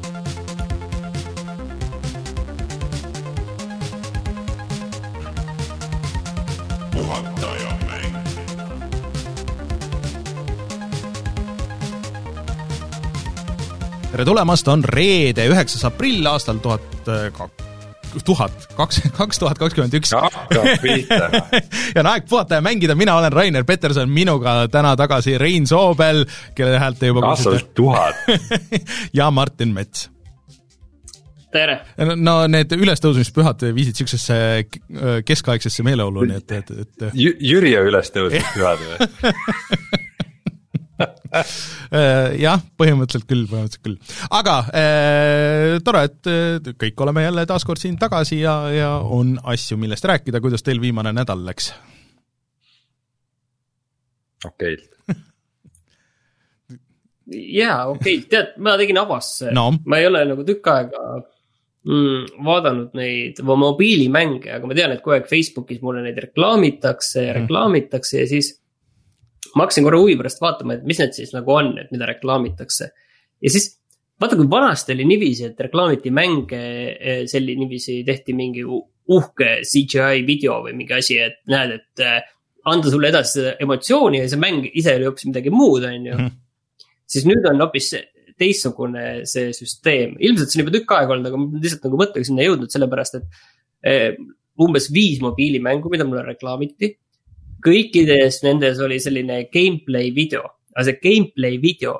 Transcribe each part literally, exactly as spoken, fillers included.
tere tulemast, on reede, üheksas aprill aastal tuhat, tuhat, kaks, kaks tuhat kakskümmend üks. ja on aeg puhata ja mängida, mina olen Rainer Peterson, minuga täna tagasi Rein Soobel, kelle häält te juba kuulsite. tuhat. ja Martin Mets. Tere. No need ülestõusmispühad viisid siuksesse keskaegsesse meeleolu, nii et, et, et... J- Jüri ja ülestõusmispühad või? jah, põhimõtteliselt küll, põhimõtteliselt küll. Aga äh, tore, et kõik oleme jälle taaskord siin tagasi ja, ja on asju, millest rääkida. Kuidas teil viimane nädal läks? Okeilt. jaa, okeilt. Tead, ma tegin avasse. No. Ma ei ole nagu tükk aega mm, vaadanud neid mobiilimänge, aga ma tean, et kogu aeg Facebookis mulle neid reklaamitakse ja reklaamitakse ja siis ma hakkasin korra huvi pärast vaatama, et mis need siis nagu on, et mida reklaamitakse. Ja siis vaata, kui vanasti oli niiviisi, et reklaamiti mänge, selli niiviisi tehti mingi uhke C G I video või mingi asi, et näed, et anda sulle edasi emotsiooni ja see mäng ise oli hoopis midagi muud, on ju. Mm. Siis nüüd on hoopis teistsugune see süsteem. Ilmselt see on juba tükk aeg olnud, aga ma lihtsalt nagu mõttega sinna jõudnud sellepärast, et umbes viis mobiilimängu, mida mulle reklaamiti. Kõikides nendes oli selline gameplay video, aga see gameplay video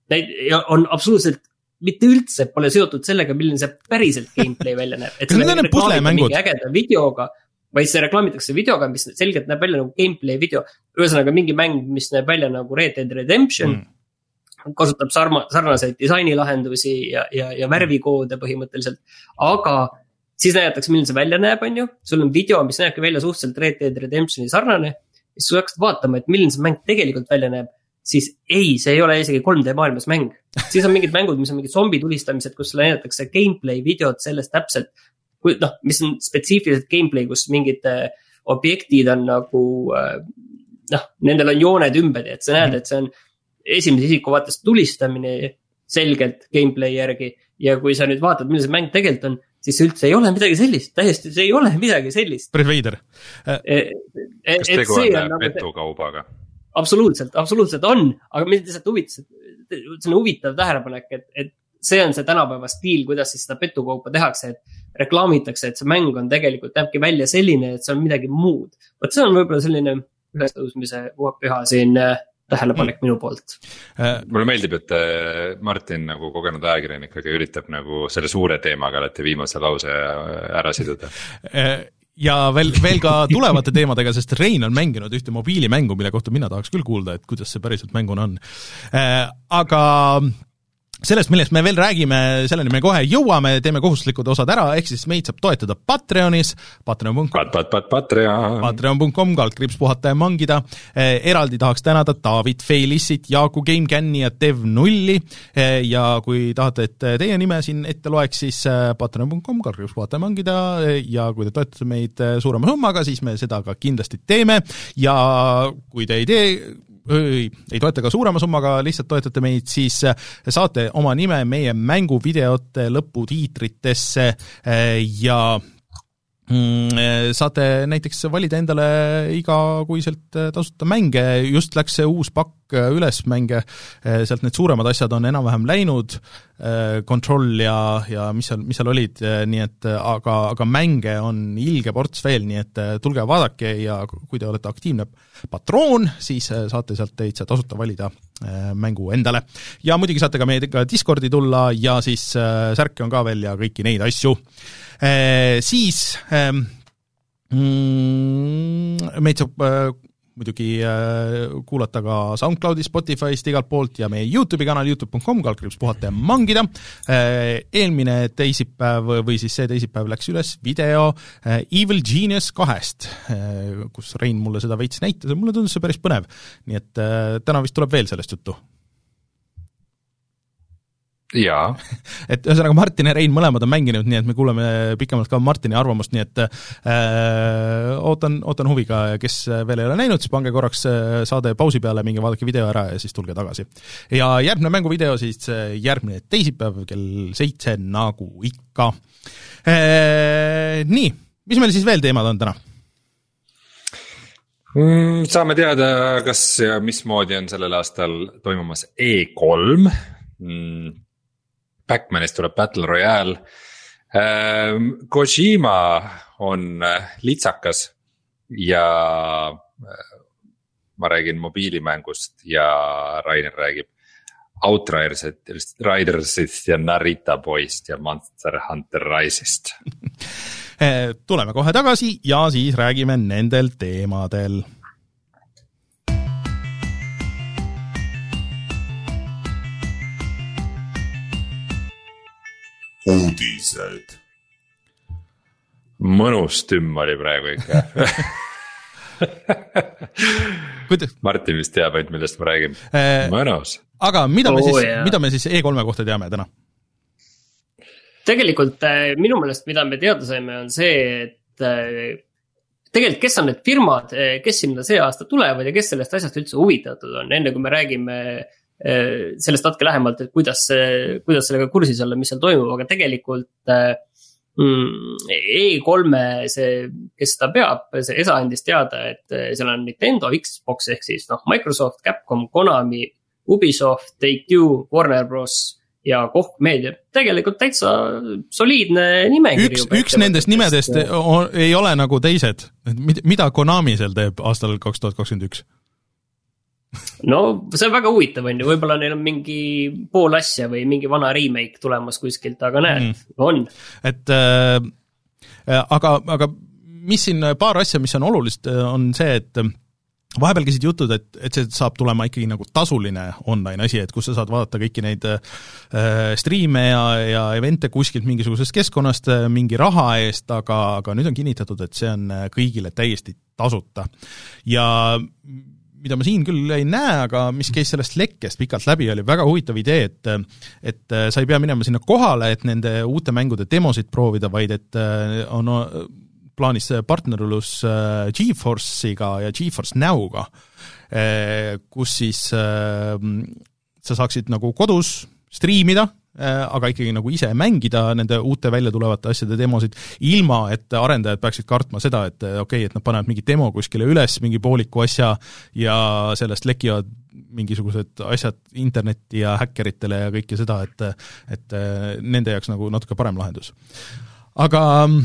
on absoluutselt mitte üldse pole seotud sellega, milline see päriselt gameplay välja näeb. Et need on puslemängud. Mingi ägeda videoga, vaid see reklaamitakse videoga, mis selgelt näeb välja nagu gameplay video. Ühesõnaga mingi mäng, mis näeb välja nagu Red Dead Redemption, mm. kasutab sarma, sarnaseid disainilahendusi ja, ja, ja värvikoode põhimõtteliselt, aga siis näidatakse, milline see välja näeb, on ju. Sul on video, mis näebki välja suhteliselt Red Dead Redemptioni sarnane. Ja siis sul hakkad vaatama, et milline see mäng tegelikult välja näeb. Siis ei, see ei ole isegi kolm D maailmas mäng. Siis on mingid mängud, mis on mingid zombi tulistamised, kus sulle näidatakse gameplay videod sellest täpselt. No, mis on spetsiifiliselt gameplay, kus mingid äh, objektid on nagu, äh, noh, nendel on jooned ümber, et sa näed, et see on esimese isiku vaatest tulistamine selgelt gameplay järgi. Ja kui sa nüüd vaatad, milline see mäng tegelikult on, siis see üldse ei ole midagi sellist, täiesti see ei ole midagi sellist. Päris veider. E, e, kas tegu on, on nagu petukaubaga? Absoluutselt, absoluutselt on, aga mind lihtsalt huvitas, see on huvitav tähelepanek, et, et see on see tänapäeva stiil, kuidas siis seda petukaupa tehakse, et reklaamitakse, et see mäng on tegelikult näebki välja selline, et see on midagi muud. Võt see on võib-olla selline ülestõusmise püha siin tähelepanek minu poolt. Mulle meeldib, et Martin nagu kogenud ajakirjanikaga üritab nagu selle suure teemaga alati viimase lause ära siduda. Ja veel, veel ka tulevate teemadega, sest Rein on mänginud ühte mobiilimängu, mille kohta mina tahaks küll kuulda, et kuidas see päriselt mänguna on. Aga sellest, millest me veel räägime, selleni me kohe jõuame, teeme kohustuslikud osad ära, ehk siis meid saab toetada Patreonis, patreon punkt com, pat, pat, patreon. patreon punkt com, kaldkriips puhata ja mangida. Eraldi tahaks tänada David Feilissit, Jaaku GameCanni ja Dev Nulli ja kui tahate, et teie nime siin ette loeks, siis patreon punkt com, kaldkriips puhata ja mangida ja kui te toetate meid suurema summaga, siis me seda ka kindlasti teeme ja kui te ei tee Ei, ei toeta ka suurema summaga, lihtsalt toetate meid, siis saate oma nime meie mänguvideote lõputiitritesse ja saate näiteks valida endale igakuiselt tasuta mänge, just läks see uus pakk üles mänge, sealt need suuremad asjad on enam-vähem läinud, Control ja, ja mis seal, mis seal olid, nii et aga, aga mänge on ilge ports veel, nii et tulge vaadake ja kui te olete aktiivne patroon, siis saate sealt täitsa tasuta valida mängu endale. Ja muidugi saate ka meiega Discordi tulla ja siis särke on ka veel ja kõiki neid asju. Eh, siis eh, mm, meid saab eh, muidugi eh, kuulata ka SoundCloudi, Spotify'st igalt poolt ja meie YouTube'i kanal youtube punkt com, kaldkriips puhata ja mangida. Eh, eelmine teisipäev või siis see teisipäev läks üles video eh, Evil Genius kahest, eh, kus Rein mulle seda veits näitas ja mulle tundus see päris põnev. nii et eh, täna vist tuleb veel sellest juttu. Mulle meeldib, et Martin nagu kogenud ajakirjanikega üritab nagu selle suure teemaga alati viimase lause ära siduda. Eh, ja veel ka tulevate teemadega, sest Rein on mänginud ühte mobiilimängu, mille kohta mina tahaks küll kuulda, et kuidas see päriselt mänguna on. jaa. et ühesõnaga Martin ja Rein mõlemad on mänginud, nii et me kuuleme pikemalt ka Martini arvamust, nii et äh, ootan, ootan huviga, kes veel ei ole näinud, siis pange korraks saade pausi peale, minge vaadake video ära ja siis tulge tagasi. Ja järgmine mänguvideo siis järgmine teisipäev kell seitse nagu ikka. Äh, nii, mis meil siis veel teemad on täna? Saame teada, kas ja mismoodi on sellel aastal toimumas E kolm. Backmanist tuleb Battle Royale. Kojima on litsakas ja ma räägin mobiilimängust ja Rainer räägib Outridersist ja Narita Boyst ja Monster Hunter Rise'ist. Tuleme kohe tagasi ja siis räägime nendel teemadel. Uudised. Mõnus tümm oli praegu ikka. Martin vist teab, et millest ma räägin. Mõnus. Aga mida me, oh, siis, mida me siis E kolme kohta teame täna? Tegelikult minu meelest, mida me teada saime, on see, et tegelikult kes on need firmad, kes sinna see aasta tulevad ja kes sellest asjast üldse huvitatud on, enne kui me räägime sellest natuke lähemalt, et kuidas, kuidas sellega kursis olla, mis seal toimub, aga tegelikult mm, E kolme see, kes seda peab, see Esa andis teada, et seal on Nintendo, Xbox ehk siis noh, Microsoft, Capcom, Konami, Ubisoft, Take-Two, Warner Bros. Ja Koch Media. Tegelikult täitsa soliidne nimekiri. Üks, üks nendest nimedest on, ei ole nagu teised. Mida Konami seal teeb aastal kaks tuhat kakskümmend üks? No see on väga huvitav, on ju. Võib-olla neil on mingi pool asja või mingi vana remake tulemas kuskilt, aga näed, mm. on. Et, äh, aga, aga mis siin paar asja, mis on olulist, on see, et vahepeal käisid jutud, et, et see saab tulema ikkagi nagu tasuline online asi, et kus sa saad vaadata kõiki neid äh, striime ja, ja evente kuskilt mingisugusest keskkonnast mingi raha eest, aga, aga nüüd on kinnitatud, et see on kõigile täiesti tasuta. Ja mida ma siin küll ei näe, aga mis käis sellest lekkest pikalt läbi, oli väga huvitav idee, et, et sa ei pea minema sinna kohale, et nende uute mängude demosid proovida, vaid et on plaanis partnerlus GeForce'iga ja GeForce Now'ga, kus siis sa saaksid nagu kodus striimida, aga ikkagi nagu ise mängida nende uute välja tulevate asjade demosid, ilma et arendajad peaksid kartma seda, et okei, okay, et nad panevad mingi demo kuskile üles, mingi pooliku asja ja sellest lekivad mingisugused asjad internetti ja häkkeritele ja kõike seda, et, et nende jaoks nagu natuke parem lahendus. Aga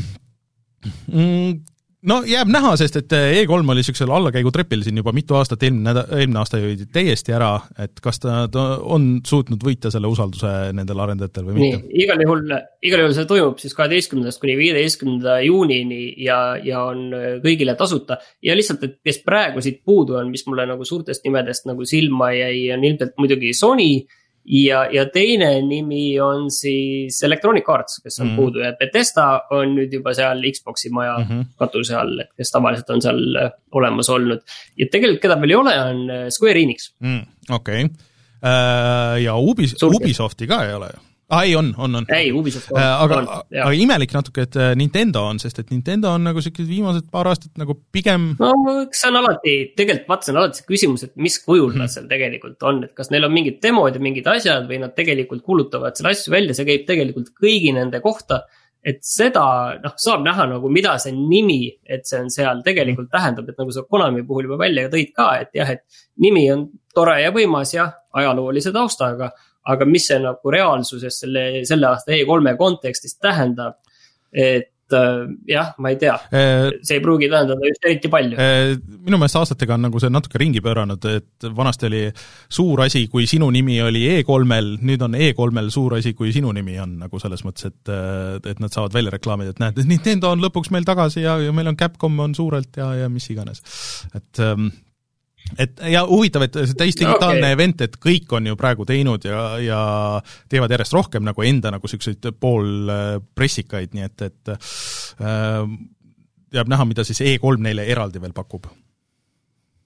mm, no jääb näha, sest et E kolm oli sellisel allakäigutrepil siin juba mitu aastat, eelmine, eelmine aasta jõidi täiesti ära, et kas ta, ta on suutnud võita selle usalduse nendel arendajatel või mitte? Nii, igal juhul, igal juhul see toimub siis kaheteistkümnendast kuni viieteistkümnenda juunini ja, ja on kõigile tasuta. Ja lihtsalt, et kes praegu siit puudu on, mis mulle nagu suurtest nimedest nagu silma jäi, on ilmselt muidugi Sony ja, ja teine nimi on siis Electronic Arts, kes on mm. puudu ja Bethesda on nüüd juba seal Xbox'i maja mm -hmm. katuse all, et kes tavaliselt on seal olemas olnud. Ja tegelikult keda veel ei ole, on Square Enix. Mm, okei. Okay. Ja Ubis- Ubisofti ka ei ole ju? Ah, ei, on, on, on. Ei, Ubisoft on. Aga, on, aga imelik natuke, et Nintendo on, sest et Nintendo on nagu sellised viimased paar aastat nagu pigem... No, see on alati, tegelikult vaata, see on alati see küsimus, et mis kujul nad seal tegelikult on, et kas neil on mingid demod ja mingid asjad või nad tegelikult kuulutavad selle asju välja, see käib tegelikult kõigi nende kohta, et seda, noh, saab näha nagu mida see nimi, et see on seal tegelikult tähendab, et nagu see Konami puhul juba välja tõid ka, et jah, et nimi on tore ja võimas ja ajaloolise taustaga, aga mis see nagu reaalsuses selle, selle aasta E kolme kontekstis tähendab, et jah, ma ei tea, see ei pruugi tähendada just eriti palju. Minu meelest aastatega on nagu see natuke ringi pööranud, et vanasti oli suur asi, kui sinu nimi oli E kolmel, nüüd on E kolmel suur asi, kui sinu nimi on nagu selles mõttes, et, et nad saavad välja reklaamida, et näed, Nintendo on lõpuks meil tagasi ja, ja meil on Capcom on suurelt ja, ja mis iganes. Et et ja huvitav, et see täisdigitaalne okay. event, et kõik on ju praegu teinud ja, ja teevad järjest rohkem nagu enda nagu selliseid pool pressikaid, nii et, et äh, jääb näha, mida siis E kolm neile eraldi veel pakub.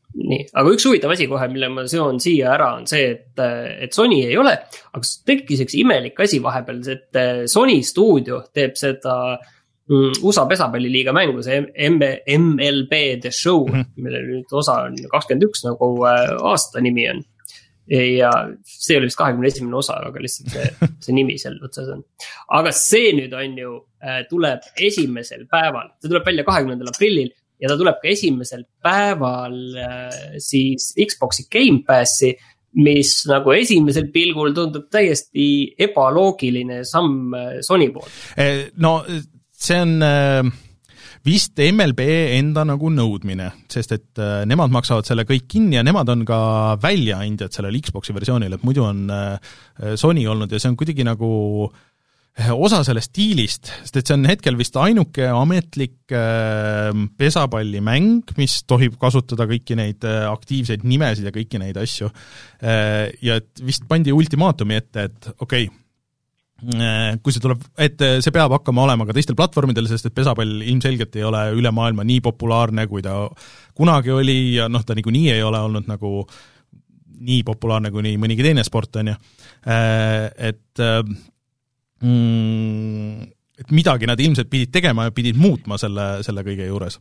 nii, aga üks huvitav asi kohe, mille ma seon siia ära, on see, et, et Sony ei ole, aga tekkis üks imelik asi vahepeal, et Sony stuudio teeb seda U S A pesapalliliiga mängu, see M L B The Show, mille nüüd osa on kakskümmend üks, nagu aasta nimi on. Ja see oli vist kahekümne esimene osa, aga lihtsalt see, see nimi seal otsas on. Aga see nüüd on ju, tuleb esimesel päeval, see tuleb välja kahekümnendal aprillil ja ta tuleb ka esimesel päeval siis Xbox'i Game Passi, mis nagu esimesel pilgul tundub täiesti ebaloogiline samm Sony poolt. No see on vist M L B enda nagu nõudmine, sest et nemad maksavad selle kõik kinni ja nemad on ka väljaandjad sellel Xbox'i versioonil, et muidu on Sony olnud ja see on kuidagi nagu osa sellest stiilist, sest et see on hetkel vist ainuke ametlik pesapallimäng, mis tohib kasutada kõiki neid aktiivseid nimesid ja kõiki neid asju. Ja et vist pandi ultimaatumi ette, et okei, okay, kui see tuleb, et see peab hakkama olema ka teistel platvormidel, sest et pesapall ilmselgelt ei ole üle maailma nii populaarne, kui ta kunagi oli ja noh, ta niikuinii ei ole olnud nagu nii populaarne kui nii mõnigi teine sport on ju. Et, et midagi nad ilmselt pidid tegema ja pidid muutma selle, selle kõige juures.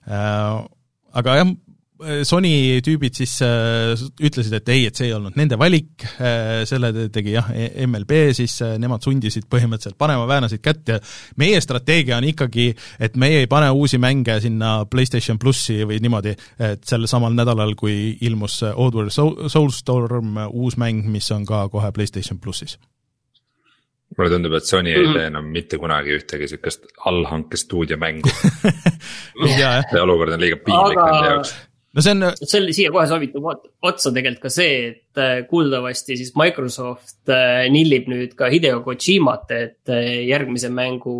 Aga jah, Sony tüübid siis ütlesid, et ei, et see ei olnud nende valik, selle tegi jah, M L B, siis nemad sundisid põhimõtteliselt panema väänasid kätt ja meie strateegia on ikkagi, et meie ei pane uusi mänge sinna PlayStation Plussi või niimoodi, et sel samal nädalal, kui ilmus Oddworld Soulstorm uus mäng, mis on ka kohe PlayStation Plussis. Mulle tundub, et Sony ei tee enam mitte kunagi ühtegi sellist allhanke stuudio mängu. See olukord on liiga piinlik aga... nende jaoks. No see on... Selle siia kohe soovitub otsa tegelikult ka see, et kuuldavasti siis Microsoft nillib nüüd ka Hideo Kojimat, et järgmise mängu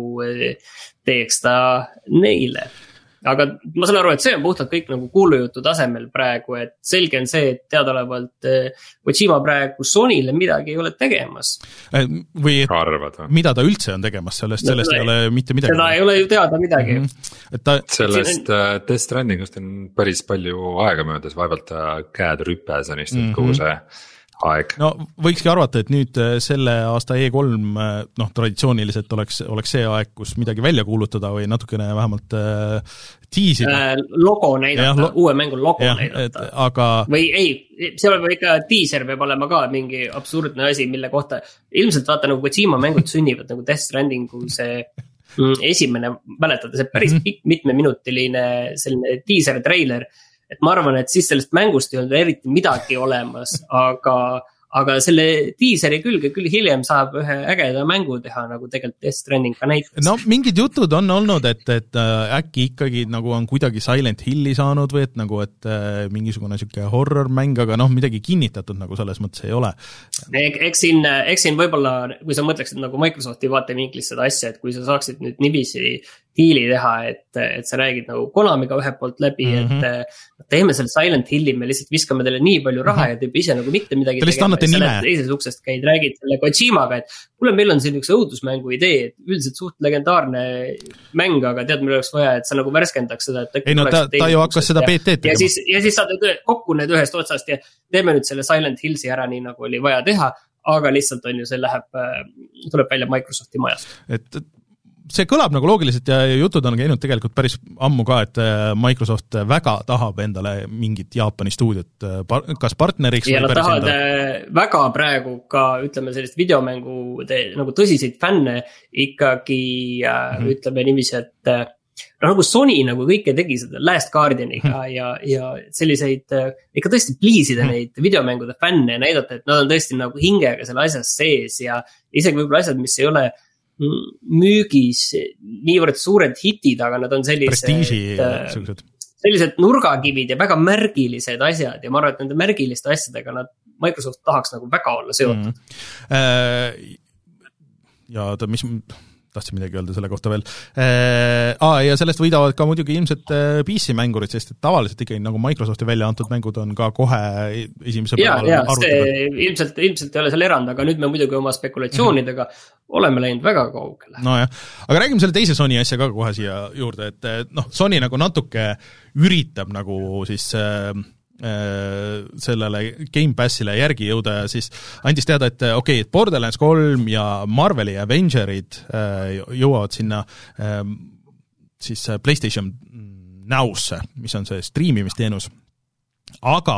teeks ta neile. Aga ma saan aru, et see on puhtalt kõik nagu kuulujutu tasemel praegu, et selge on see, et teadaolevalt Kojima praegu Sonyle midagi ei ole tegemas. Või et Arvad, mida ta üldse on tegemas, sellest, sellest no, ei ole mitte midagi. Seda ei ole ju teada midagi. Mm-hmm. Et ta... Sellest uh, Death Strandingust on päris palju aega möödas, vaevalt ta käed rüpes on istunud mm-hmm. kogu see aeg. No võikski arvata, et nüüd selle aasta E kolm, noh, traditsiooniliselt oleks, oleks see aeg, kus midagi välja kuulutada või natukene vähemalt äh, tiisida. Äh, logo näidata, ja, lo- uue mängu logo ja, näidata. Et, aga... Või ei, seal võib ikka teaser peab olema ka mingi absurdne asi, mille kohta ilmselt vaata nagu Kojima mängud sünnivad nagu Death Strandingu see esimene, mäletada, see päris pikk mitmeminutiline selline teaser trailer. Et ma arvan, et siis sellest mängust ei olnud eriti midagi olemas, aga, aga selle teaseri külge küll hiljem saab ühe ägeda mängu teha, nagu tegelikult Death Stranding ka näitas. No mingid jutud on olnud, et, et äkki ikkagi nagu on kuidagi Silent Hilli saanud või et nagu, et mingisugune siuke horror mäng, aga noh, midagi kinnitatud nagu selles mõttes ei ole. Eks siin, eks siin võib-olla, kui sa mõtleksid nagu Microsofti vaatevinklist seda asja, et kui sa saaksid nüüd nivisi diili teha, et, et sa räägid nagu Konamiga ühe poolt läbi, mm-hmm. et teeme selle Silent Hilli, me lihtsalt viskame teile nii palju raha mm-hmm. ja teeb ise nagu mitte midagi tegema. Ja sa teises uksest käid, räägid selle Kojimaga, et kuule, meil on siin üks õudusmängu idee, et üldiselt suht legendaarne mäng, aga tead, meil oleks vaja, et sa nagu värskendaks seda. Et ei no ta, ta ju hakkas seda B T tegema. Ja siis, ja siis saad kokku need ühest otsast ja teeme nüüd selle Silent Hillsi ära nii nagu oli vaja teha, aga lihtsalt on ju, see läheb, tuleb välja Microsofti majas. Et see kõlab nagu loogiliselt ja jutud on käinud tegelikult päris ammu ka, et Microsoft väga tahab endale mingit Jaapani stuudiot, kas partneriks ja või päris endale. Ja nad tahavad väga praegu ka, ütleme, sellist videomängu nagu tõsiseid fänne ikkagi, mm-hmm. ütleme niiviisi, et no, nagu Sony nagu kõike tegi seda Last Guardianiga mm-hmm. ja, ja selliseid ikka tõesti pliisida mm-hmm. neid videomängude fänne ja näidata, et nad on tõesti nagu hingega selle asjas sees ja isegi võib-olla asjad, mis ei ole müügis niivõrd suured hitid, aga nad on sellised, sellised nurgakivid ja väga märgilised asjad ja ma arvan, et nende märgiliste asjadega nad Microsoft tahaks nagu väga olla seotud. Mm. Ja ta, mis tahtsin midagi öelda selle kohta veel. Aa, ja sellest võidavad ka muidugi ilmselt P C-mängurid, sest et tavaliselt ikkagi nagu Microsofti välja antud mängud on ka kohe esimese ja, ja, see ilmselt, ilmselt ei ole seal erand, aga nüüd me muidugi oma spekulatsioonidega mm-hmm. oleme läinud väga kaugele. No jah, aga räägime selle teise Sony asja ka kohe siia juurde, et noh, Sony nagu natuke üritab nagu siis sellele Game Passile järgi jõuda ja siis andis teada, et okei okay,, et Borderlands kolm ja Marveli Avengerid jõuavad sinna siis PlayStation Now'sse, mis on see striimimisteenus, aga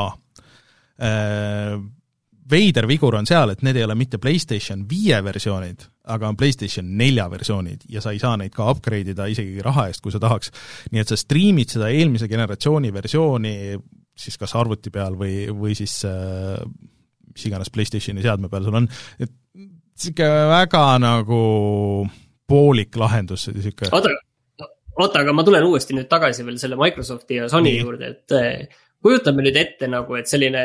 äh, veider vigur on seal, et need ei ole mitte PlayStation viie versioonid, aga on PlayStation nelja versioonid ja sa ei saa neid ka upgrade ida isegi raha eest, kui sa tahaks. Nii et sa striimid seda eelmise generatsiooni versiooni siis kas arvuti peal või, või siis äh, mis iganes PlayStationi seadme peal sul on. Et siuke väga nagu poolik lahendus. Siuke... Oota, oota, aga ma tulen uuesti nüüd tagasi veel selle Microsofti ja Sony Nii. juurde, et kujutame nüüd ette nagu, et selline,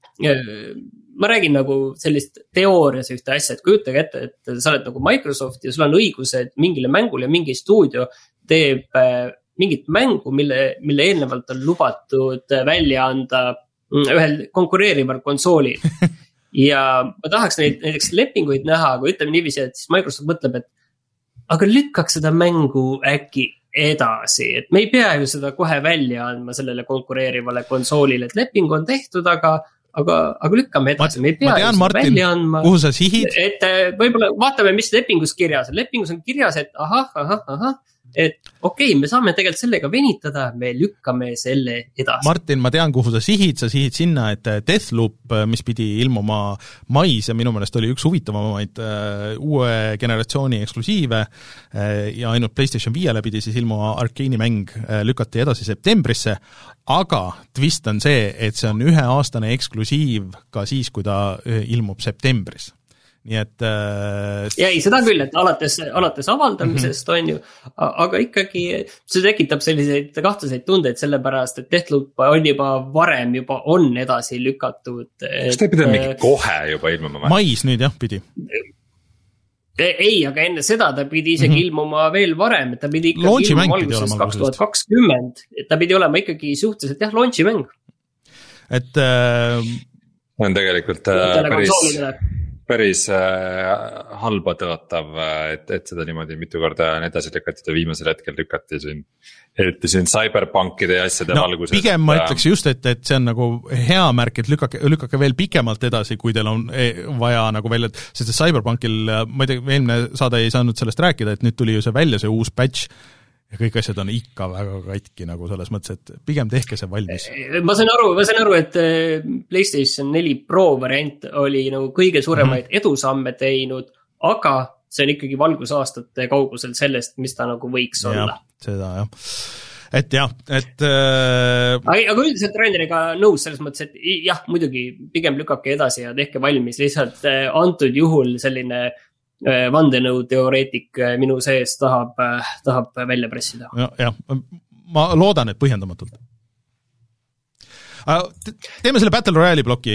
ma räägin nagu sellist teoorias ühte asja, et kujutage ette, et sa oled nagu Microsoft ja sul on õigused mingile mängule ja mingi stuudio teeb mingit mängu, mille, mille eelnevalt on lubatud välja anda ühel konkureerival konsoolil. Ja ma tahaks neid näiteks lepinguid näha, aga ütleme niiviisi, et siis Microsoft mõtleb, et aga lükkaks seda mängu äkki edasi, et me ei pea ju seda kohe välja andma sellele konkureerivale konsoolile, et leping on tehtud, aga, aga, aga lükkame edasi, me ei pea tean, ju seda Martin, välja andma. Kuhu sa sihid? Et võib-olla vaatame, mis lepingus kirjas on. Lepingus on kirjas, et ahah, ahah, ahah, et okei, okay, me saame tegelikult sellega venitada, me lükkame selle edasi. Martin, ma tean, kuhu sa sihid, sa sihid sinna, et Deathloop, mis pidi ilmuma mais ja minu meelest oli üks huvitavamaid uh, uue generatsiooni eksklusiive uh, ja ainult PlayStation viiele pidi siis ilmuma Arkane'i mäng uh, lükati edasi septembrisse, aga twist on see, et see on üheaastane eksklusiiv ka siis, kui ta uh, ilmub septembris. Nii et äh... ja ei, seda küll, et alates, alates avaldamisest mm-hmm. on ju, aga ikkagi see tekitab selliseid kahtlaseid tundeid sellepärast, et Deathloop on juba varem juba on edasi lükatud. Kas ta ei pidanud mingi kohe juba ilmuma? Mais nüüd jah, pidi. Ei, aga enne seda ta pidi isegi mm-hmm. ilmuma veel varem, et ta pidi ikkagi launchi ilmuma alguses kaks tuhat kakskümmend, et ta pidi olema ikkagi suhteliselt jah, launchi mäng. Et äh... on tegelikult äh, päris... päris äh, halba tõotav, et, et seda niimoodi mitu korda on edasi lükati ja viimasel hetkel lükati siin, eriti siin cyberpunkide ja asjade no, valguses. Pigem ma ütleks just, et, et see on nagu hea märk, et lükake, lükake veel pikemalt edasi, kui teil on vaja nagu välja, sest cyberpunkil, ma ei tea, eelmine saade ei saanud sellest rääkida, et nüüd tuli ju see välja, see uus patch, ja kõik asjad on ikka väga katki nagu selles mõttes, et pigem tehke see valmis. Ma sain aru, ma sain aru, et PlayStation neli Pro variant oli nagu kõige suuremaid mm-hmm. edusamme teinud, aga see on ikkagi valgusaastate kaugusel sellest, mis ta nagu võiks ja, olla. Seda jah. Et jah, et äh... aga, aga üldiselt Raineriga nõus selles mõttes, et jah, muidugi pigem lükake edasi ja tehke valmis, lihtsalt antud juhul selline vandenõu teoreetik minu sees tahab, tahab välja pressida. Ja, jah, ma loodan, et põhjendamatult. Teeme selle Battle Royale'i ploki.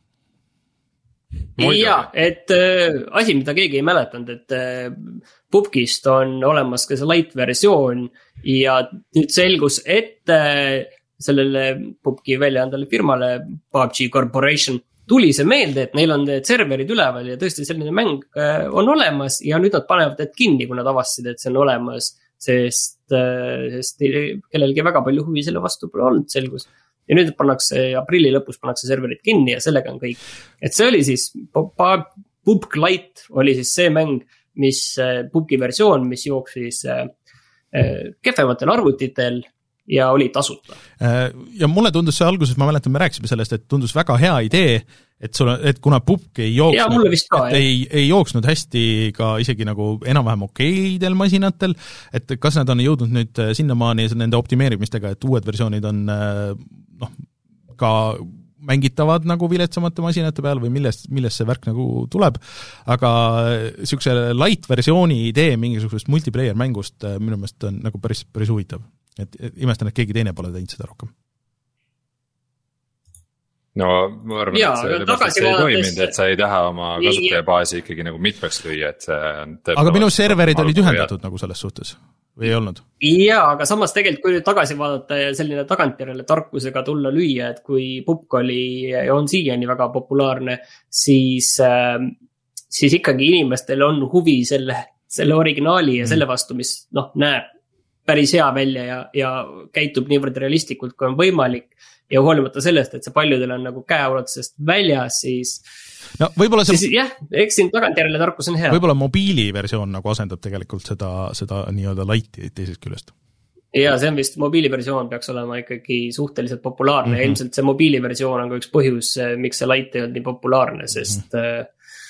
Ja, et äh, asi, mida keegi ei mäletanud, et äh, Pupkist on olemas ka see light versioon ja nüüd selgus, et äh, sellele Pupki väljaandale firmale P U B G Corporation tuli see meelde, et neil on need serverid üleval ja tõesti selline mäng on olemas ja nüüd nad panevad need kinni, kui nad avastasid, et see on olemas, sest, sest kellelgi väga palju huvi selle vastu pole olnud, selgus. Ja nüüd pannakse aprilli lõpus pannakse serverid kinni ja sellega on kõik. Et see oli siis, Pupk Lite oli siis see mäng, mis Pupki versioon, mis jooksis kehvematel arvutitel ja oli tasuta. Ja mulle tundus see alguses, ma mäletan, me rääkisime sellest, et tundus väga hea idee, et, sul, et kuna Pupk ei jooksnud, ka, ei, ei jooksnud hästi ka isegi nagu enam-vähem okeidel masinatel, et kas nad on jõudnud nüüd sinnamaani nende optimeerimistega, et uued versioonid on noh, ka mängitavad nagu viletsamate masinate peal või millest, millest see värk nagu tuleb, aga siukse light versiooni idee mingisugusest multiplayer mängust minu meelest on nagu päris, päris huvitav. Et imestan, et keegi teine pole teinud seda rohkem. No ma arvan, ja, et see, et see ei toiminud, et sa ei taha oma kasutajabaasi ikkagi nagu mitmeks lüüa, et see on aga minu serverid olid ühendatud nagu selles suhtes või ei olnud? Jaa, aga samas tegelikult kui nüüd tagasi vaadata ja selline tagantjärele tarkusega tulla lüüa, et kui Pupk oli, on siiani väga populaarne, siis, siis ikkagi inimestel on huvi selle, selle originaali ja selle vastu, mis noh, näeb päris hea välja ja, ja käitub niivõrd realistlikult, kui on võimalik. ja hoolimata sellest, et see paljudel on nagu käeulatusest väljas, siis no võib-olla see... siis jah, eks siin tagantjärele tarkus on hea. Võib-olla mobiiliversioon nagu asendab tegelikult seda, seda nii-öelda lighti teisest küljest. Ja see on vist, mobiiliversioon peaks olema ikkagi suhteliselt populaarne mm -hmm. ja ilmselt see mobiiliversioon on ka üks põhjus, miks see light ei olnud nii populaarne, sest mm -hmm.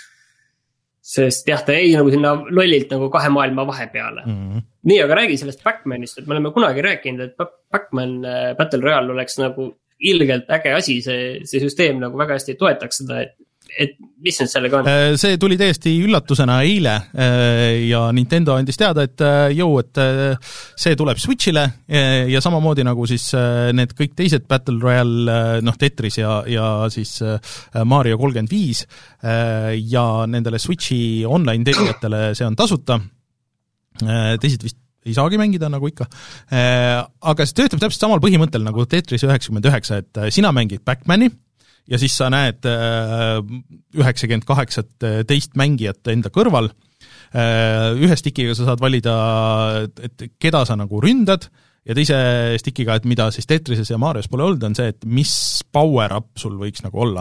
sest jah, ta jäi nagu sinna lollilt nagu kahe maailma vahepeale. Mm -hmm. Nii, aga räägi sellest Backmanist, et me oleme kunagi rääkinud, et Backman Battle Royale oleks nagu ilgelt äge asi, see, see süsteem nagu väga hästi toetaks seda, et et mis nüüd sellega on? See tuli täiesti üllatusena eile ja Nintendo andis teada, et jõu, et see tuleb Switchile ja samamoodi nagu siis need kõik teised Battle Royale, noh Tetris ja, ja siis Mario kolmkümmend viis ja nendele Switchi online tegijatele see on tasuta, teised vist ei saagi mängida nagu ikka, aga see töötab täpselt samal põhimõttel nagu Tetris üheksakümmend üheksa, et sina mängid Backmani ja siis sa näed üheksakümmend kaheksat teist mängijat enda kõrval, ühe stikiga sa saad valida, et keda sa nagu ründad, ja teise stikiga, et mida siis Tetrises ja Marios pole olnud, on see, et mis power-up sul võiks nagu olla.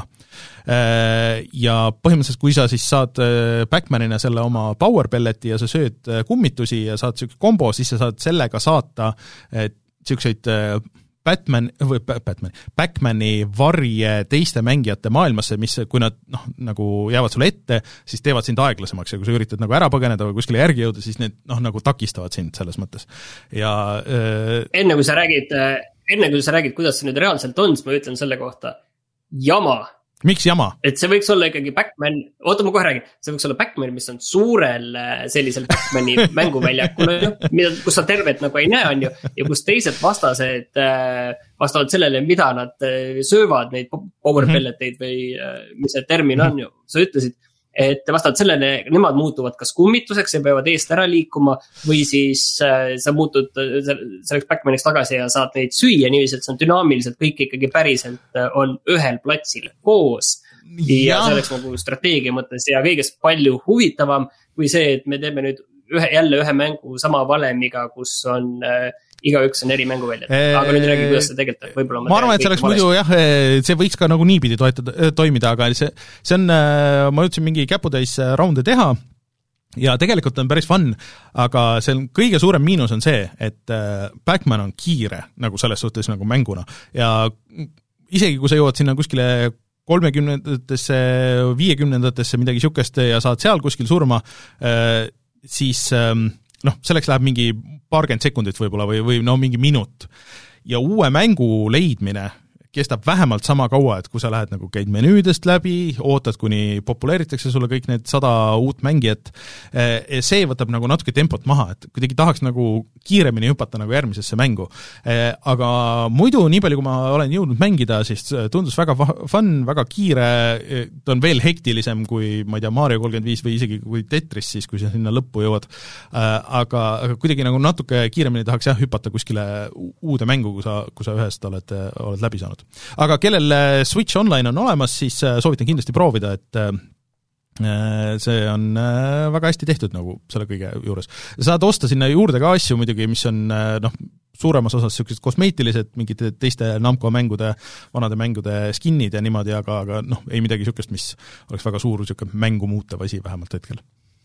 Ja põhimõtteliselt, kui sa siis saad Backmanina selle oma power pelleti ja sa sööd kummitusi ja saad selline kombo, siis sa saad sellega saata selliseid Batman, või Batman, Backmani varje teiste mängijate maailmasse, mis kui nad noh, nagu jäävad sulle ette, siis teevad sind aeglasemaks ja kui sa üritad nagu ära põgeneda või kuskile järgi jõuda, siis need noh, nagu takistavad sind selles mõttes. Ja äh... enne kui sa räägid, enne kui sa räägid, kuidas see nüüd reaalselt on, siis ma ütlen selle kohta jama. Miks jama? Et see võiks olla ikkagi Backman, oota ma kohe räägin, see võiks olla Backman, mis on suurel sellisel Backmani mänguväljakul, kus sa tervet nagu ei näe, on ju, ja kus teised vastased vastavalt sellele, mida nad söövad, neid power pelleteid või mis see termin on ju, sa ütlesid, et vastavalt sellele nemad muutuvad kas kummituseks ja peavad eest ära liikuma või siis sa muutud selleks Backmaniks tagasi ja saad neid süüa niiviisi, et see on dünaamiliselt kõik ikkagi päriselt on ühel platsil koos ja, ja see oleks nagu strateegia mõttes ja kõigest palju huvitavam kui see, et me teeme nüüd ühe, jälle ühe mängu sama valemiga, kus on äh, igaüks on eri mänguväljad, aga nüüd räägi, kuidas see tegelikult võib-olla ma arvan, et see oleks muidu jah, see võiks ka nagu niipidi toetada, toimida, aga see, see on, ma jõudsin mingi käputäis raunde teha ja tegelikult on päris fun, aga see on kõige suurem miinus on see, et Backman on kiire nagu selles suhtes nagu mänguna ja isegi kui sa jõuad sinna kuskile kolmekümnendatesse, viiekümnendatesse midagi siukest ja saad seal kuskil surma, siis noh, selleks läheb mingi paarkümmend sekundit võib-olla või, või no mingi minut. Ja uue mängu leidmine kestab vähemalt sama kaua, et kui sa lähed nagu käid menüüdest läbi, ootad, kuni populeeritakse sulle kõik need sada uut mängijat, see võtab nagu natuke tempot maha, et kuidagi tahaks nagu kiiremini hüpata nagu järgmisesse mängu. Aga muidu, nii palju kui ma olen jõudnud mängida, siis tundus väga fun, väga kiire, ta on veel hektilisem kui, ma ei tea, Mario kolmkümmend viis või isegi kui Tetris siis, kui sa sinna lõppu jõuad. Aga, aga kuidagi nagu natuke kiiremini tahaks jah hüpata kuskile uude mängu, kui sa, kui sa ühest oled, oled läbi saanud. Aga kellel Switch Online on olemas, siis soovitan kindlasti proovida, et see on väga hästi tehtud nagu selle kõige juures. Saad osta sinna juurde ka asju muidugi, mis on noh, suuremas osas sellised kosmeetilised, mingid teiste Namco mängude, vanade mängude skinnid ja niimoodi, aga, aga noh, ei midagi siukest, mis oleks väga suur siuke mängu muutev asi vähemalt hetkel.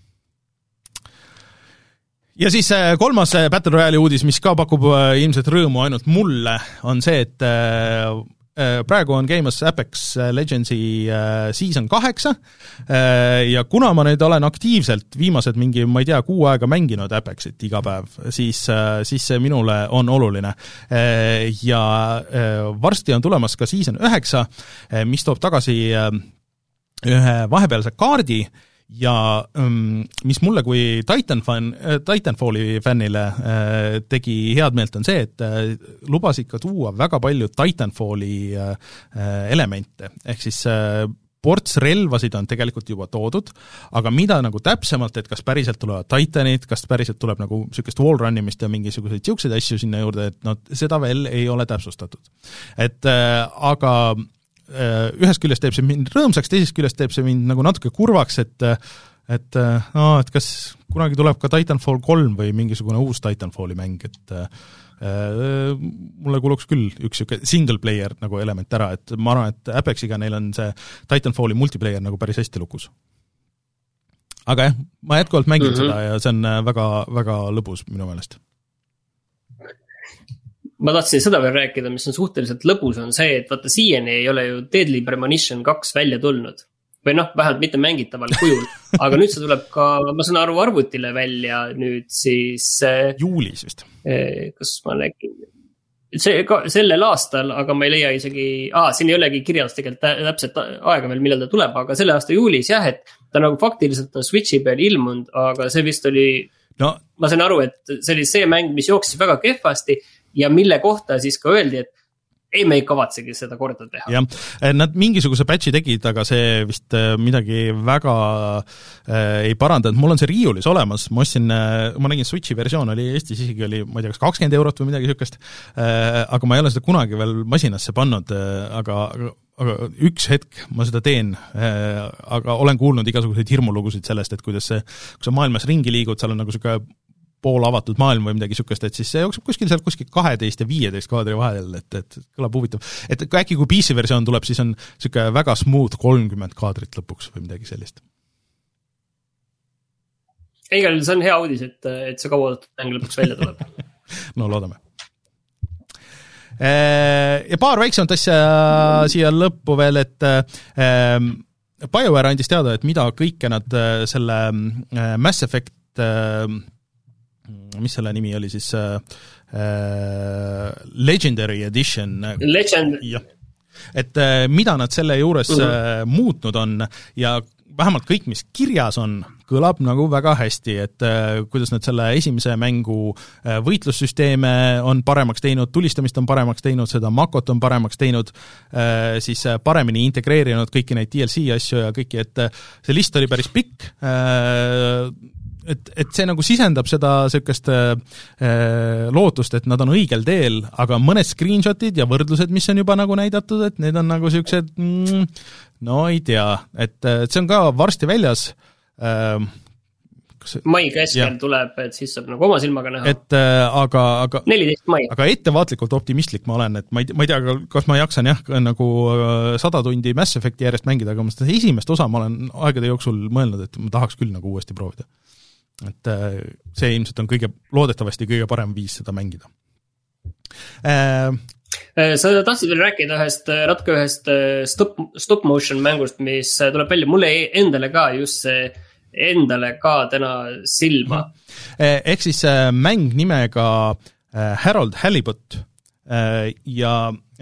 Ja siis kolmas Battle Royale'i uudis, mis ka pakub ilmselt rõõmu ainult mulle, on see, et praegu on käimas Apex Legendsi season kaheksa ja kuna ma nüüd olen aktiivselt viimased mingi, ma ei tea, kuu aega mänginud Apexit iga päev, siis, siis see minule on oluline. Ja varsti on tulemas ka season üheksa, mis toob tagasi ühe vahepealse kaardi, ja mis mulle kui Titan fan, Titanfalli fännile tegi head meelt on see, et lubas ikka tuua väga palju Titanfalli elemente, ehk siis ports relvasid on tegelikult juba toodud, aga mida nagu täpsemalt, et kas päriselt tulevad Titanid, kas päriselt tuleb nagu sükest wall runimist ja mingisuguseid siukseid asju sinna juurde, et no seda veel ei ole täpsustatud. Et aga ühest küljest teeb see mind rõõmsaks, teisest küljest teeb see mind nagu natuke kurvaks, et et no, et kas, kunagi tuleb ka Titanfall kolm või mingisugune uus Titanfalli mäng, et äh, mulle kuluks küll üks siuke single player nagu element ära, et ma arvan, et Apexiga neil on see Titanfalli multiplayer nagu päris hästi lukus. Aga jah, ma jätkuvalt mängin mm-hmm. seda ja see on väga, väga lõbus minu meelest. Ma tahtsin seda veel rääkida, mis on suhteliselt lõbus, on see, et vaata siiani ei ole ju Deadly Premonition kaks välja tulnud. Või noh, vähemalt mitte mängitaval kujul. Aga nüüd see tuleb ka, ma saan aru, arvutile välja nüüd siis... Juulis vist. Kas ma nägin? See, ka, sellel aastal, aga ma ei leia isegi... Aa, siin ei olegi kirjas tegelikult täpselt aega veel, millal ta tuleb, aga selle aasta juulis jah, et ta nagu faktiliselt on Switchi peal ilmunud, aga see vist oli... No. Ma saan aru, et see oli see mäng, mis jooksis väga kehvasti ja mille kohta siis ka öeldi, et ei, me ei kavatsegi seda korda teha. Jah, nad mingisuguse patchi tegid, aga see vist midagi väga äh, ei parandanud. Mul on see riiulis olemas, ma ostsin, ma nägin Switchi versioon, oli Eestis isegi oli, ma ei tea, kas kakskümmend eurot või midagi sükest, äh, aga ma ei ole seda kunagi veel masinasse pannud, äh, aga, aga üks hetk ma seda teen, äh, aga olen kuulnud igasuguseid hirmulugusid sellest, et kuidas see, kui sa maailmas ringi liigud, seal on nagu siuke pool avatud maailm või midagi sükest, et siis see jookseb kuskil seal kuskil kaheteist ja viieteist kaadri vahel, et, et kõlab huvitav. Et äkki kui P C versioon tuleb, siis on siuke väga smooth kolmkümmend kaadrit lõpuks või midagi sellist. Igal see on hea uudis, et, et see kaua mäng lõpuks välja tuleb. No loodame. Ja paar väiksemat asja siia lõppu veel, et BioWare andis teada, et mida kõike nad selle Mass Effect mis selle nimi oli siis äh, Legendary Edition. Legend. Ja. Et äh, mida nad selle juures uh-huh. äh, muutnud on ja vähemalt kõik, mis kirjas on, kõlab nagu väga hästi, et äh, kuidas nad selle esimese mängu äh, võitlussüsteeme on paremaks teinud, tulistamist on paremaks teinud, seda makot on paremaks teinud, äh, siis paremini integreerinud kõiki neid D L C asju ja kõiki, et äh, see list oli päris pikk, äh, et, et see nagu sisendab seda sellist äh, lootust, et nad on õigel teel, aga mõned screenshotid ja võrdlused, mis on juba nagu näidatud, et need on nagu sellised, mm, no ei tea, et, et see on ka varsti väljas. Äh, see, mai keskel ja. Tuleb, et siis saab nagu oma silmaga näha. Et äh, aga, aga, neliteist mai. Aga ettevaatlikult optimistlik ma olen, et ma ei, ma ei tea, kas ma jaksan jah, nagu sada tundi Mass Effecti järjest mängida, aga ma seda esimest osa ma olen aegade jooksul mõelnud, et ma tahaks küll nagu uuesti proovida. Et see ilmselt on kõige, loodetavasti kõige parem viis seda mängida. Äh, Sa tahtsid veel rääkida ühest, natuke ühest stop, stop motion mängust, mis tuleb välja mulle endale ka, just see endale ka täna silma. Ehk siis mäng nimega Harold Halibut ja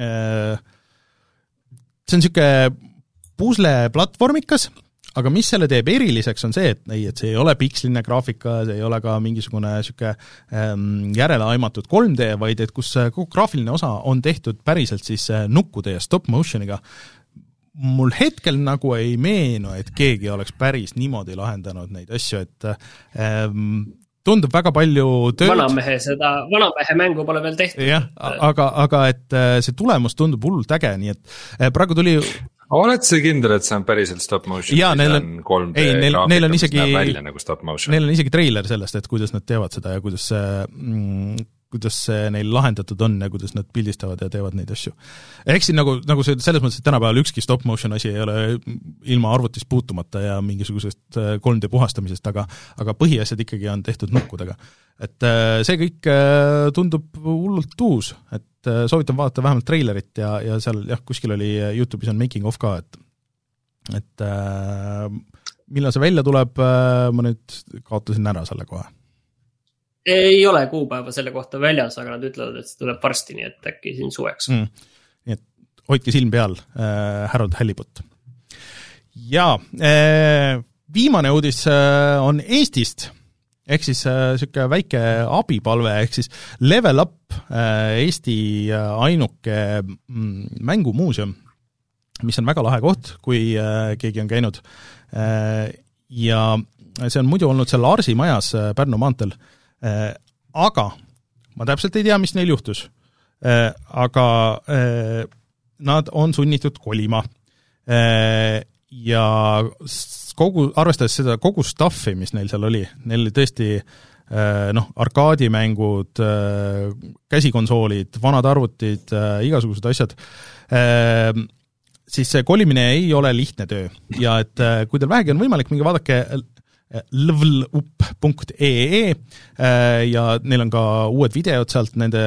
see on siuke pusle platvormikas, aga mis selle teeb eriliseks on see, et ei, et see ei ole piksline graafika, see ei ole ka mingisugune siuke ähm, järele aimatud kolm D, vaid et kus kogu graafiline osa on tehtud päriselt siis nukkude ja stop motioniga. Mul hetkel nagu ei meenu, et keegi oleks päris niimoodi lahendanud neid asju, et ähm, tundub väga palju tööd. Vanamehe seda, vanamehe mängu pole veel tehtud. Jah, aga, aga et see tulemus tundub hullult äge, nii et praegu tuli oled sa kindel, et see on päriselt stop motion? Jaa, neil on, kolm D ei, neil, graafika, neil on isegi, nagu stop motion. Neil on isegi treiler sellest, et kuidas nad teevad seda ja kuidas see, mm, kuidas see neil lahendatud on ja kuidas nad pildistavad ja teevad neid asju. Ehk siin nagu, nagu see, selles mõttes, et tänapäeval ükski stop motion asi ei ole ilma arvutist puutumata ja mingisugusest kolm D puhastamisest, aga, aga põhiasjad ikkagi on tehtud nukkudega. Et see kõik tundub hullult uus, et soovitan vaadata vähemalt treilerit ja, ja seal jah, kuskil oli YouTube'is on making of ka, et, et äh, millal see välja tuleb, ma nüüd kaotasin ära selle kohe. Ei ole kuupäeva selle kohta väljas, aga nad ütlevad, et see tuleb varsti, nii et äkki siin suveks. Mm. Nii et hoidke silm peal, äh, Harold Halibut. Ja äh, viimane uudis äh, on Eestist. Ehk siis siuke väike abipalve, ehk siis Level Up, Eesti ainuke mängumuuseum, mis on väga lahe koht, kui keegi on käinud. Ja see on muidu olnud seal Arsi majas Pärnu maantel. Aga ma täpselt ei tea, mis neil juhtus. Aga nad on sunnitud kolima. ja kogu, arvestades seda kogu stuffi, mis neil seal oli, neil oli tõesti noh, arkaadimängud, käsikonsoolid, vanad arvutid, igasugused asjad, siis see kolimine ei ole lihtne töö ja et kui teil vähegi on võimalik, mingi vaadake levelup punkt ee ja neil on ka uued videod sealt nende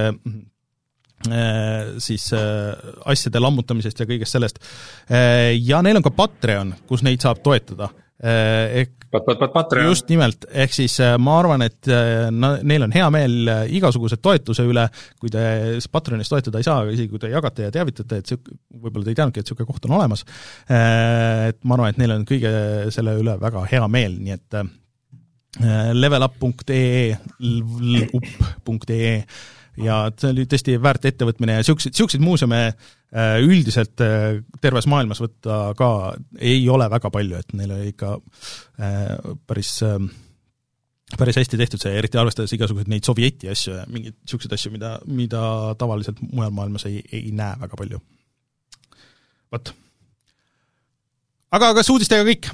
siis asjade lammutamisest ja kõigest sellest. Ja neil on ka Patreon, kus neid saab toetada. Ehk pat, pat, pat, Patreon. Just nimelt, ehk siis ma arvan, et neil on hea meel igasuguse toetuse üle, kui te Patreonis toetada ei saa, isegi kui te jagate ja teavitate, et võib-olla te ei teadnudki, et selline koht on olemas. Et ma arvan, et neil on kõige selle üle väga hea meel, nii et levelup punkt ee, levelup punkt ee ja see oli tõesti väärt ettevõtmine ja siukseid, siukseid muuseume üldiselt terves maailmas võtta ka ei ole väga palju, et neil oli ikka päris, päris hästi tehtud see, eriti arvestades igasuguseid neid sovjeti asju ja mingeid siukseid asju, mida, mida tavaliselt mujal maailmas ei, ei näe väga palju. Võt. Aga kas uudistega kõik?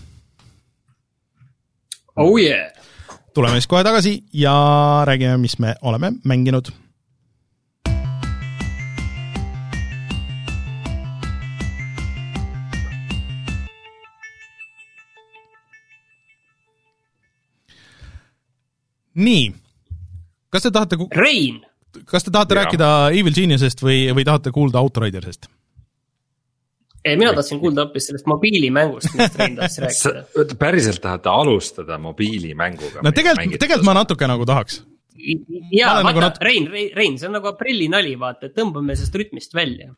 Oh yeah! Tuleme siis kohe tagasi ja räägime, mis me oleme mänginud. Nii, kas te tahate ku- Rein! Kas te tahate ja. rääkida Evil Geniusest või, või tahate kuulda Outridersest? Ei, mina tahtsin kuulda hoopis sellest mobiilimängust, millest Rein tahtis rääkida. Päriselt tahate alustada mobiilimänguga? No tegelikult, tegelikult ma natuke nagu tahaks. Jaa, vaata, nagu nat- Rein, Rein, Rein, see on nagu aprilli nali, vaata, et tõmbame sellest rütmist välja.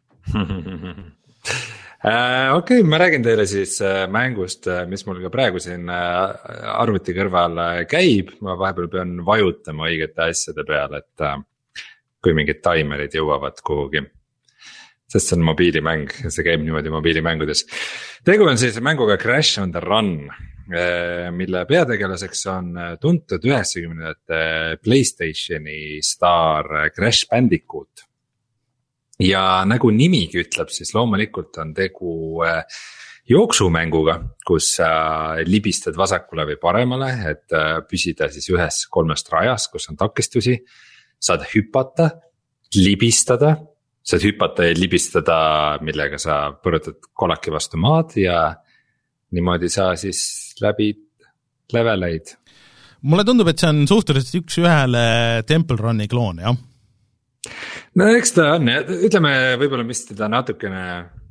Okei, okay, ma räägin teile siis mängust, mis mul ka praegu siin arvuti kõrval käib. Ma vahepeal pean vajutama õigete asjade peale, et kui mingid taimerid jõuavad kuhugi. Sest see on mobiilimäng ja see käib niimoodi mobiilimängudes. Tegu on siis mänguga Crash on the Run, mille peategelaseks on tuntud üheksakümnendate PlayStationi staar Crash Bandicoot. Ja nagu nimigi ütleb, siis loomulikult on tegu jooksumänguga, kus libistad vasakule või paremale, et püsida siis ühes kolmest rajas, kus on takistusi. Saad hüpata, libistada, saad hüpata ja libistada, millega sa põrutad kolaki vastu maad ja niimoodi sa siis läbid leveleid. Mulle tundub, et see on suhteliselt üks ühele Temple Run'i kloon, jah? No eks ta on, ütleme võib-olla mis teda natukene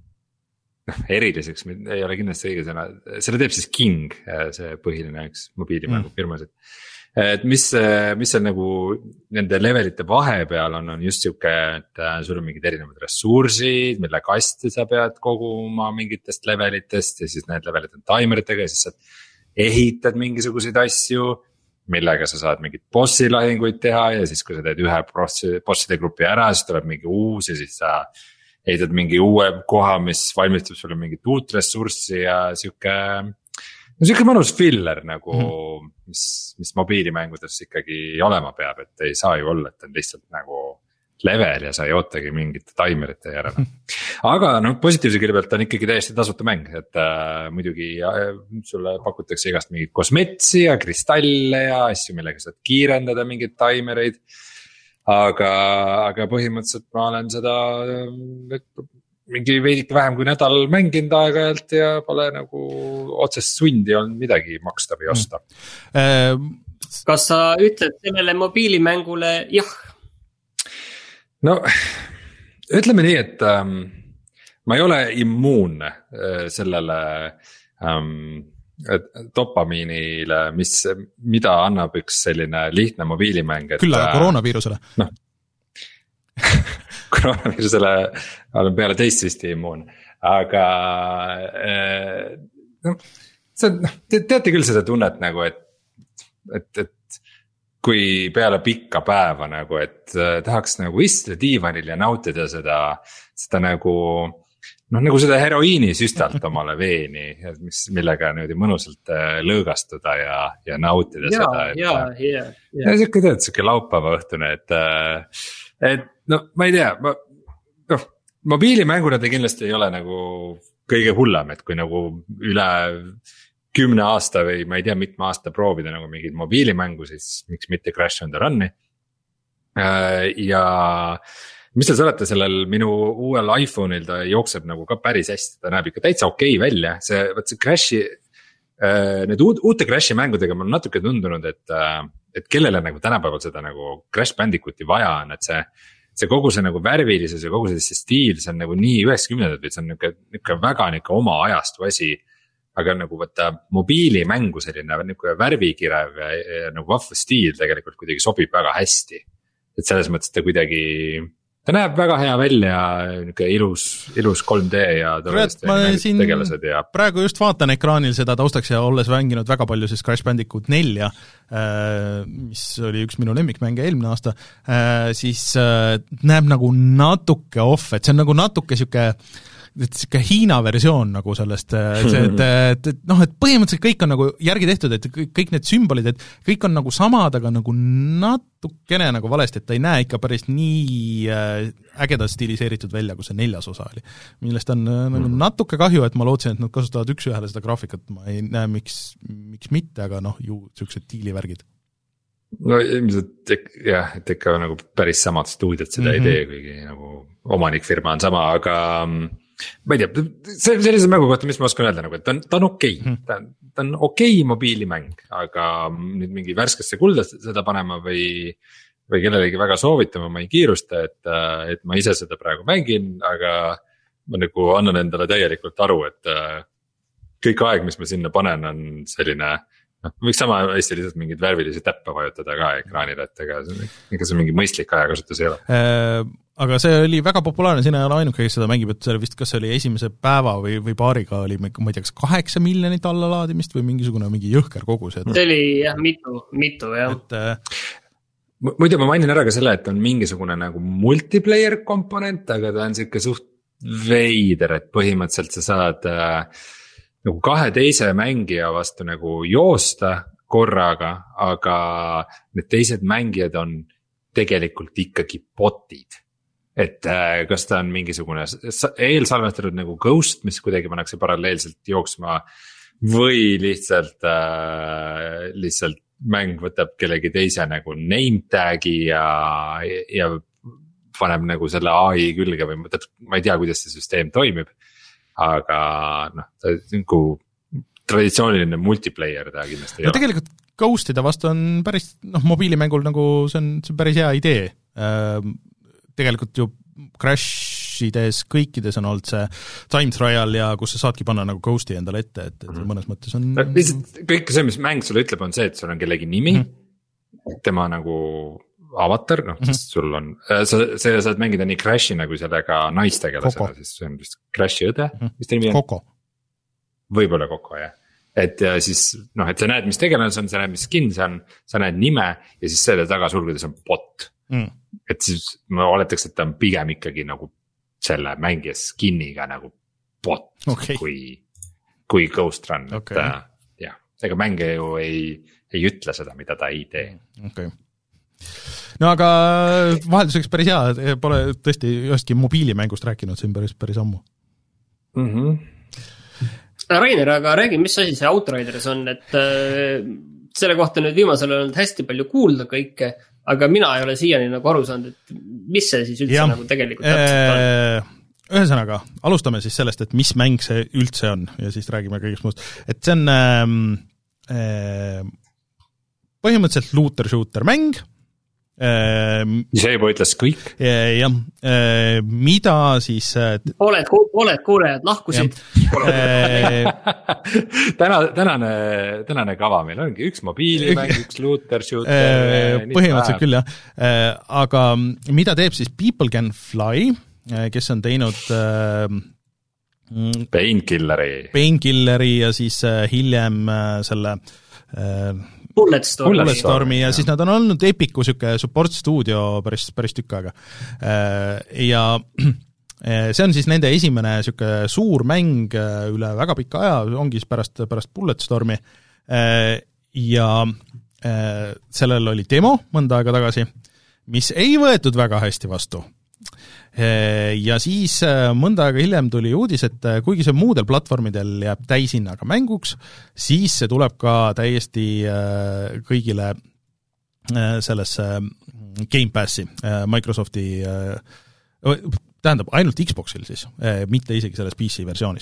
eriliseks, ei ole kindlasti õige sõna, selle teeb siis King, see põhiline üks mobiilimängu firmasid. Et mis, mis on nagu nende levelite vahepeal on, on just siuke, et sul on mingid erinevad ressursid, mille kasti sa pead koguma mingitest levelitest ja siis need levelid on taimeritega ja siis sa ehitad mingisuguseid asju, millega sa saad mingid bossi lahinguid teha ja siis kui sa teed ühe bossi, bosside grupi ära, siis tuleb mingi uus ja siis sa ehitad mingi uue koha, mis valmistab sulle mingit uut ressurssi ja siuke, no siuke mõnus filler nagu mm., mis, mis mobiilimängudes ikkagi olema peab, et ei saa ju olla, et on lihtsalt nagu level ja sa ei ootagi mingite taimerite järele. Aga no positiivse külje pealt on ikkagi täiesti tasuta mäng, et äh, muidugi äh, sulle pakutakse igast mingit kosmetsi ja kristalle ja asju, millega saad kiirendada mingeid taimereid. Aga, aga põhimõtteliselt ma olen seda äh, mingi veidike vähem kui nädal mänginud aeg-ajalt ja pole nagu otsest sundi olnud midagi maksta või osta. Mm. Kas sa ütled sellele mobiilimängule jah? No ütleme nii, et ähm, ma ei ole immuunne äh, sellele ähm, dopamiinile, mis, mida annab üks selline lihtne mobiilimäng. Küll aga koroonaviirusele. No, koroonaviirusele olen peale teist vist immuun, aga äh, no, see on, te, teate küll seda tunnet nagu, et, et, et kui peale pikka päeva nagu, et äh, tahaks nagu istuda diivanil ja nautida seda, seda nagu, noh nagu seda heroiini süstalt omale veeni, mis, millega niimoodi mõnusalt äh, lõõgastuda ja, ja nautida ja, seda. Et, ja, ja, ja. ja siuke tead, siuke laupäeva õhtune, et, äh, et no ma ei tea, ma, noh, mobiilimänguna ta kindlasti ei ole nagu kõige hullem, et kui nagu üle kümne aasta või ma ei tea, mitme aasta proovida nagu mingit mobiilimängu, siis miks mitte Crash on the Run'i. Ja mis te olete sellel minu uuel iPhone'il, ta jookseb nagu ka päris hästi, ta näeb ikka täitsa okei okay välja, see, võt see Crashi, need uut, uute Crashi mängudega mul natuke tundunud, et, et kellele nagu tänapäeval seda nagu Crash Bandicooti vaja on, et see, see kogu see nagu värvilisus ja kogu see stiil, see on nagu nii üheksakümnendad või see on niuke, niuke väga niuke oma ajastu asi. Aga nagu võtta mobiilimängu selline niuke värvikirev ja, ja nagu vahva stiil tegelikult kuidagi sobib väga hästi. Et selles mõttes ta kuidagi, ta näeb väga hea välja, niuke ilus, ilus kolm D ja tegelased ja. Praegu just vaatan ekraanil seda taustaks ja olles vänginud väga palju siis Crash Bandicoot nelja, mis oli üks minu lemmikmänge eelmine aasta, siis näeb nagu natuke off, et see on nagu natuke siuke et siuke Hiina versioon nagu sellest, see, et, et, et noh, et põhimõtteliselt kõik on nagu järgi tehtud, et kõik need sümbolid, et kõik on nagu samad, aga nagu natukene nagu valesti, et ta ei näe ikka päris nii ägedalt stiliseeritud välja, kui see neljas osa oli. Millest on nagu natuke kahju, et ma lootsin, et nad kasutavad üks-ühele seda graafikat, ma ei näe, miks, miks mitte, aga noh, ju siuksed diilivärgid. No ilmselt jah, et ikka nagu päris samad stuudiot seda mm-hmm. ei tee, kuigi nagu omanikfirma on sama, aga ma ei tea, see sellise mängu kohta, mis ma oskan öelda, nagu, et ta on, ta on okei okay. ta, ta on okei okay mobiilimäng, aga nüüd mingi värskesse kulda seda panema või, või kellelegi väga soovitama, ma ei kiirusta, et, et ma ise seda praegu mängin, aga ma nagu annan endale täielikult aru, et kõik aeg, mis ma sinna panen, on selline noh, võiks sama hästi lihtsalt mingid värvilisi täppe vajutada ka ekraanile, et ega see, ega see mingi mõistlik ajakasutus ei ole äh,. Aga see oli väga populaarne, sina ei ole ainuke, kes seda mängib, et see vist kas see oli esimese päeva või, või paariga oli, ma ei tea, kas kaheksa miljonit allalaadimist või mingisugune mingi jõhker kogus. Et... see oli jah, mitu, mitu jah. Et, äh... muidu ma mainin ära ka selle, et on mingisugune nagu multiplayer komponent, aga ta on siuke suht veider, et põhimõtteliselt sa saad äh, nagu kahe teise mängija vastu nagu joosta korraga, aga need teised mängijad on tegelikult ikkagi botid. Et äh, kas ta on mingisugune eelsalvestatud nagu Ghost, mis kuidagi pannakse paralleelselt jooksma või lihtsalt, äh, lihtsalt mäng võtab kellegi teise nagu name tag'i ja, ja paneb nagu selle A I külge või ma ei tea, kuidas see süsteem toimib. Aga noh, ta nagu traditsiooniline multiplayer ta kindlasti ei no, ole. Tegelikult Ghostide vastu on päris, noh mobiilimängul nagu see on, see on päris hea idee. Tegelikult ju Crashides kõikides on olnud see time trial ja kus sa saadki panna nagu Ghosti endale ette, et, et mm-hmm. mõnes mõttes on no, lihtsalt kõik see, mis mäng sulle ütleb, on see, et sul on kellegi nimi mm-hmm. tema nagu avatar, noh mm-hmm. sest sul on sa, sa saad mängida nii Crashi nagu sellega naistegelasena, siis see on vist Crashi õde mm-hmm. mis ta nimi on? Koko võib-olla Koko, jah. Et ja siis noh, et sa näed, mis tegelane see on, sa näed, mis skin see on, sa näed nime ja siis selle taga sulgudes on bot mm. et siis ma oletaks, et ta on pigem ikkagi nagu selle mängija skinniga nagu bot okay. kui, kui Ghost Run okay. et äh, jah, ega mängija ju ei, ei ütle seda, mida ta ei tee okay. No aga vahelduseks päris hea, pole tõesti ühestki mobiilimängust rääkinud siin päris, päris ammu mhm Rainer, aga räägi, mis asi see Outriders on, et äh, selle kohta nüüd viimasel on hästi palju kuulda kõike, aga mina ei ole siiani nagu aru saanud, et mis see siis üldse ja, nagu tegelikult täpselt on. Ühesõnaga, alustame siis sellest, et mis mäng see üldse on ja siis räägime kõigest muust. Et see on äh, põhimõtteliselt looter-shooter mäng. See juba ütles kõik. Jah, mida siis... Oled, oled kuulejad, lahkusid. Täna, tänane, tänane kava meil ongi üks mobiilimäng, üks looter-shooter. Põhimõtteliselt küll, jah. Aga mida teeb siis People Can Fly, kes on teinud... Painkilleri. Painkilleri ja siis hiljem selle... Bulletstormi. Bulletstormi ja siis nad on olnud Epicu siuke support stuudio päris, päris tükk aega. Ja see on siis nende esimene siuke suur mäng üle väga pika aja, ongi pärast, pärast Bulletstormi. Ja sellel oli demo mõnda aega tagasi, mis ei võetud väga hästi vastu. Ja siis mõnda aega hiljem tuli uudis, et kuigi see muudel platvormidel jääb täishinnaga mänguks, siis see tuleb ka täiesti kõigile sellesse Game Passi, Microsofti, tähendab ainult Xboxil siis, mitte isegi selles P C versioonis.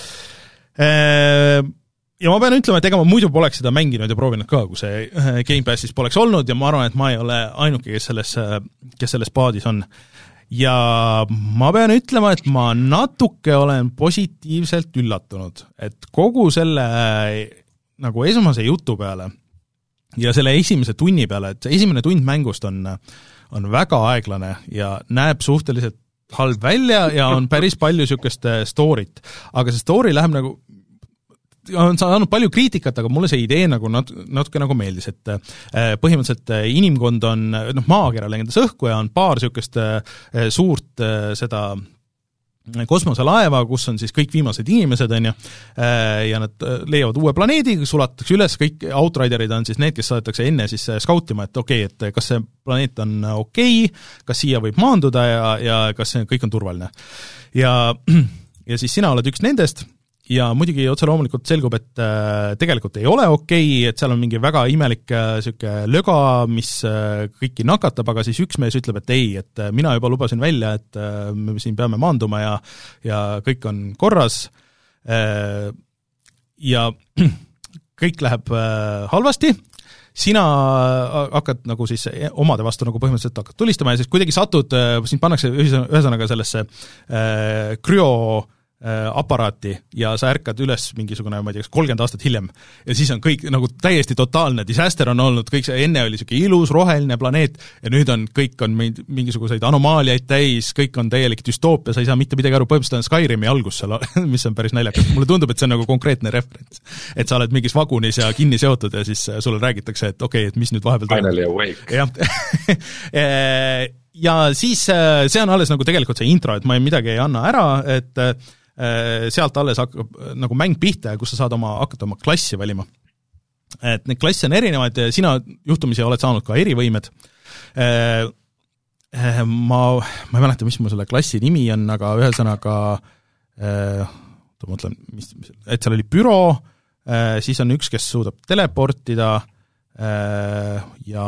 Ja ma pean ütlema, et ega ma muidu poleks seda mänginud ja proovinud ka, kui see Game Passis poleks olnud ja ma arvan, et ma ei ole ainuke, kes selles, kes selles paadis on. Ja ma pean ütlema, et ma natuke olen positiivselt üllatunud, et kogu selle nagu esmase jutu peale ja selle esimese tunni peale, et esimene tund mängust on, on väga aeglane ja näeb suhteliselt halb välja ja on päris palju niisugust story't, aga see story läheb nagu on saanud palju kriitikat, aga mulle see idee nagu nat-, natuke nagu meeldis, et põhimõtteliselt inimkond on, noh, maakera lengendas õhku ja on paar niisugust suurt seda kosmoselaeva, kus on siis kõik viimased inimesed, on ju, ja nad leiavad uue planeedi, sulatatakse üles, kõik outriderid on siis need, kes saadetakse enne siis skautima, et okei, okay, et kas see planeet on okei okay,, kas siia võib maanduda ja, ja kas see kõik on turvaline. Ja, ja siis sina oled üks nendest, ja muidugi otse loomulikult selgub, et äh, tegelikult ei ole okei, et seal on mingi väga imelik äh, siuke löga, mis äh, kõiki nakatab, aga siis üks mees ütleb, et ei, et äh, mina juba lubasin välja, et äh, me siin peame maanduma ja, ja kõik on korras äh, ja kõik läheb äh, halvasti, sina hakkad nagu siis omade vastu nagu põhimõtteliselt hakkad tulistama ja siis kuidagi satud, äh, sind pannakse ühesõnaga sellesse äh, krüo aparaati ja sa ärkad üles mingisugune, ma ei tea, kolmkümmend aastat hiljem ja siis on kõik nagu täiesti totaalne disaster on olnud, kõik see enne oli siuke ilus roheline planeet ja nüüd on kõik on mingisuguseid anomaaliaid täis, kõik on täielik düstoopia, sa ei saa mitte midagi aru, põhimõtteliselt on Skyrimi algus seal, mis on päris naljakas. Mulle tundub, et see on nagu konkreetne referents, et sa oled mingis vagunis ja kinni seotud ja siis sulle räägitakse, et okei, okay, et mis nüüd vahepeal Finally awake. Jah. Ja siis see on alles nagu tegelikult see intro, et ma midagi ei anna ära, et sealt alles hakkab nagu mäng pihta, kus sa saad oma, hakata oma klassi valima. Et need klassi on erinevaid, sina juhtumisi oled saanud ka erivõimed. Ma, ma ei mäleta, mis mu selle klassi nimi on, aga ühesõnaga, ma mõtlen, mis, et seal oli büroo, siis on üks, kes suudab teleportida ja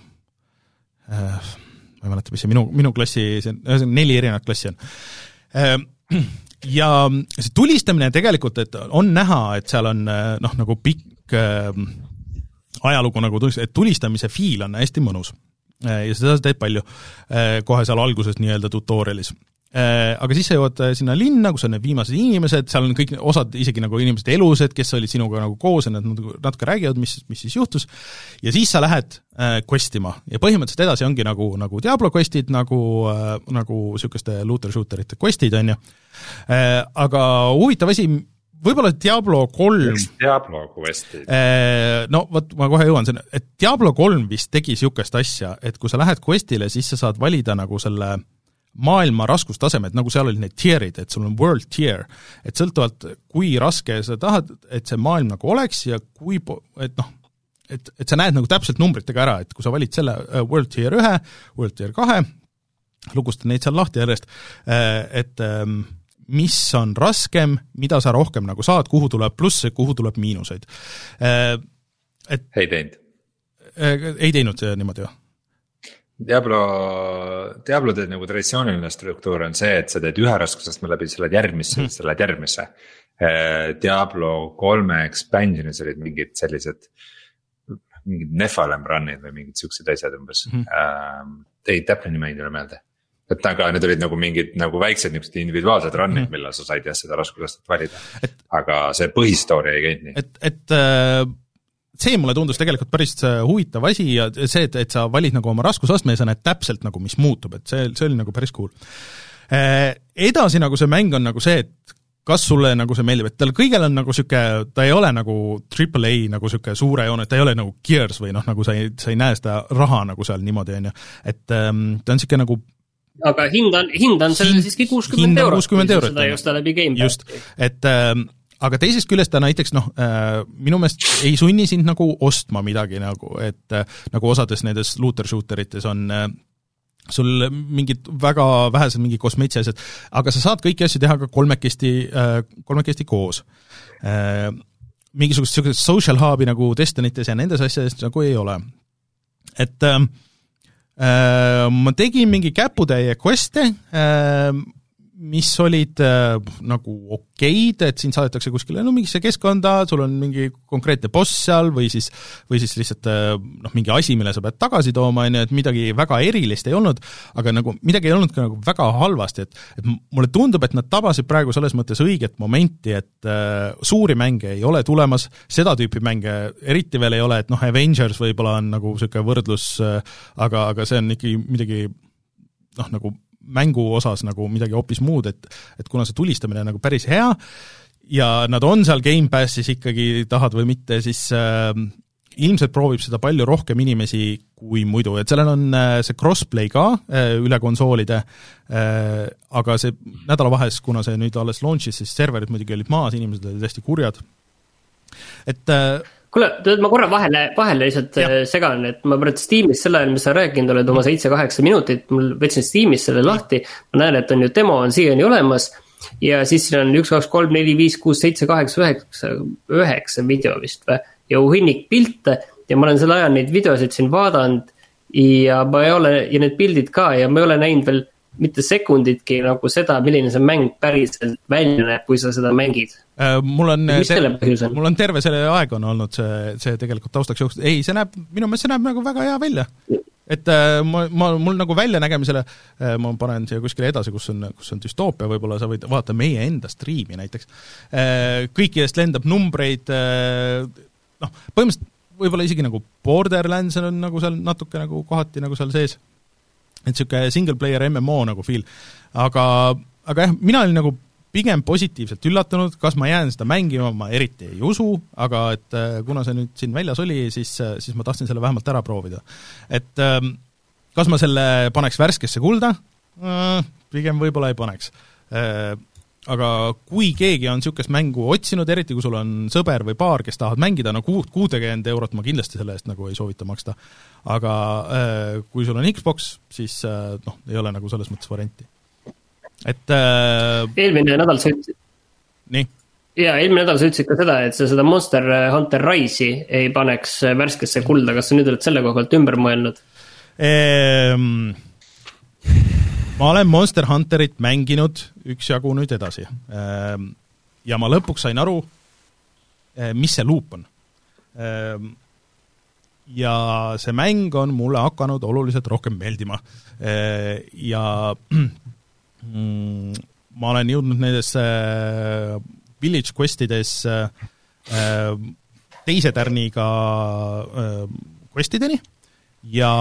ma ei mäleta, mis see minu, minu klassi, see on neli erinevat klassi on. Ja see tulistamine tegelikult, et on näha, et seal on noh, nagu pikk äh, ajalugu nagu tulist, et tulistamise fiil on hästi mõnus äh, ja seda teed palju äh, kohe seal alguses nii-öelda tutorialis. Äh, aga siis sa jõuad sinna linna, kus on need viimased inimesed, seal on kõik osad isegi nagu inimesed elused, kes olid sinuga nagu koos ja nad natuke räägivad, mis, mis siis juhtus ja siis sa lähed äh, questima ja põhimõtteliselt edasi ongi nagu, nagu Diablo questid, nagu, äh, nagu sükeste looter-shooterite questid on ju. Äh, aga huvitav asi, võib-olla Diablo kolm Diablo questid? Äh, no võt, ma kohe jõuan sinna, et Diablo kolm vist tegi sükest asja, et kui sa lähed questile, siis sa saad valida nagu selle maailma raskustasemed, nagu seal olid need tierid, et sul on world tier, et sõltuvalt kui raske sa tahad, et see maailm nagu oleks ja kui, et noh, et, et sa näed nagu täpselt numbritega ära, et kui sa valid selle world tier ühe, world tier kahe, lugustan neid seal lahti järjest, et mis on raskem, mida sa rohkem nagu saad, kuhu tuleb plusse, kuhu tuleb miinuseid. Et, ei teinud? Ei teinud niimoodi ju? Diablo, Diablo teed nagu traditsiooniline struktuur on see, et sa teed ühe raskusastme läbi, sa lähed järgmisse mm., sa lähed järgmisse. Diablo kolme expansionis olid mingid sellised, mingid Nephalem run'id või mingid siuksed asjad umbes mm.. Ei, täpne nime ei tule meelde. Et aga need olid nagu mingid nagu väiksed niisugused individuaalsed run'id mm., millal sa said jah seda raskusastet valida. Et, aga see põhistoori ei käinud nii. Et, et äh... see mulle tundus tegelikult päris huvitav asi ja see, et, et sa valid nagu oma raskusastme ja sa näed täpselt nagu, mis muutub, et see, see oli nagu päris cool. Edasi nagu see mäng on nagu see, et kas sulle nagu see meeldib, et tal kõigel on nagu süke, ta ei ole nagu triple A nagu süke suure joone, ta ei ole nagu Gears või noh, nagu sa ei, sa ei näe seda raha nagu seal niimoodi, on ju, et ähm, ta on süke nagu aga hind on, hind on sellel siiski kuuskümmend eurot, kuuskümmend eurot, seda just läbi Game Passi. Just, et ähm, aga teisest küljest ta näiteks noh, äh, minu meelest ei sunni sind nagu ostma midagi nagu, et äh, nagu osades nendes looter-shooterites on äh, sul mingid väga vähesed mingi kosmeetsi asjad, aga sa saad kõiki asju teha ka kolmekesti, kolmekesti koos. Mingisugust sellised social hub'i nagu Destinites ja nendes asjades nagu ei ole. Et äh, ma tegin mingi käputäie quest'e, äh, mis olid äh, nagu okeid, et sind saadetakse kuskile no mingisse keskkonda, sul on mingi konkreetne boss seal või siis, või siis lihtsalt äh, noh, mingi asi, mille sa pead tagasi tooma, et midagi väga erilist ei olnud, aga nagu midagi ei olnud ka nagu väga halvasti, et, et mulle tundub, et nad tabasid praegu selles mõttes õiget momenti, et äh, suuri mänge ei ole tulemas, seda tüüpi mänge eriti veel ei ole, et noh, Avengers võib-olla on nagu selline võrdlus, äh, aga, aga see on ikkagi midagi noh, nagu mängu osas nagu midagi hoopis muud, et, et kuna see tulistamine on nagu päris hea ja nad on seal Game Passis ikkagi, tahad või mitte, siis äh, ilmselt proovib seda palju rohkem inimesi kui muidu, et sellel on äh, see crossplay ka äh, üle konsoolide, äh, aga see nädalavahes, kuna see nüüd alles launch'is, siis serverid muidugi olid maas, inimesed olid hästi kurjad. Et äh, kuule, ma korra vahele, vahele lihtsalt ja. segan, et ma praegu Steamis selle ajal, mis sa rääkinud oled oma seitse kaheksa minutit, mul võtsin Steamis selle lahti, ma näen, et on ju demo on siiani olemas ja siis siin on üks, kaks, kolm, neli, viis, kuus, seitse, kaheksa, üheksa, üheksa video vist või, ja uhinnik pilte ja ma olen selle ajal neid videosid siin vaadanud ja ma ei ole, ja need pildid ka ja ma ei ole näinud veel mitte sekunditki nagu seda, milline see mäng päriselt välja näeb, kui sa seda mängid. Mul on, ter- mul on terve selle aeg on olnud see, see tegelikult taustaks jooksnud. Ei, see näeb, minu meelest see näeb nagu väga hea välja. Et ma, ma, mul nagu välja nägemisele, ma panen siia kuskile edasi, kus on, kus on düstoopia, võib-olla sa võid vaadata meie enda striimi näiteks. Kõikidest lendab numbreid, noh, põhimõtteliselt võib-olla isegi nagu Borderlands on nagu seal natuke nagu kohati nagu seal sees. Et siuke single player M M O nagu feel, aga, aga jah, mina olin nagu pigem positiivselt üllatunud, kas ma jään seda mängima, ma eriti ei usu, aga et kuna see nüüd siin väljas oli, siis, siis ma tahtsin selle vähemalt ära proovida. Et kas ma selle paneks värskesse kulda? Pigem võib-olla ei paneks. Aga kui keegi on niisugust mängu otsinud, eriti kui sul on sõber või paar, kes tahavad mängida, no kuuskümmend eurot ma kindlasti selle eest nagu ei soovita maksta. Aga äh, kui sul on Xbox, siis äh, noh, ei ole nagu selles mõttes varianti. Et äh, eelmine nädal sa ütlesid. Nii. Ja, eelmine nädal sa ütlesid ka seda, et sa seda Monster Hunter Rise'i ei paneks värskesse kulda. Kas sa nüüd oled selle koha pealt ümber mõelnud? Ehm... Ma olen Monster Hunterit mänginud üksjagu nüüd edasi ja ma lõpuks sain aru, mis see loop on. Ja see mäng on mulle hakanud oluliselt rohkem meeldima. Ja ma olen jõudnud nendes Village Questides teise tärniga questideni ja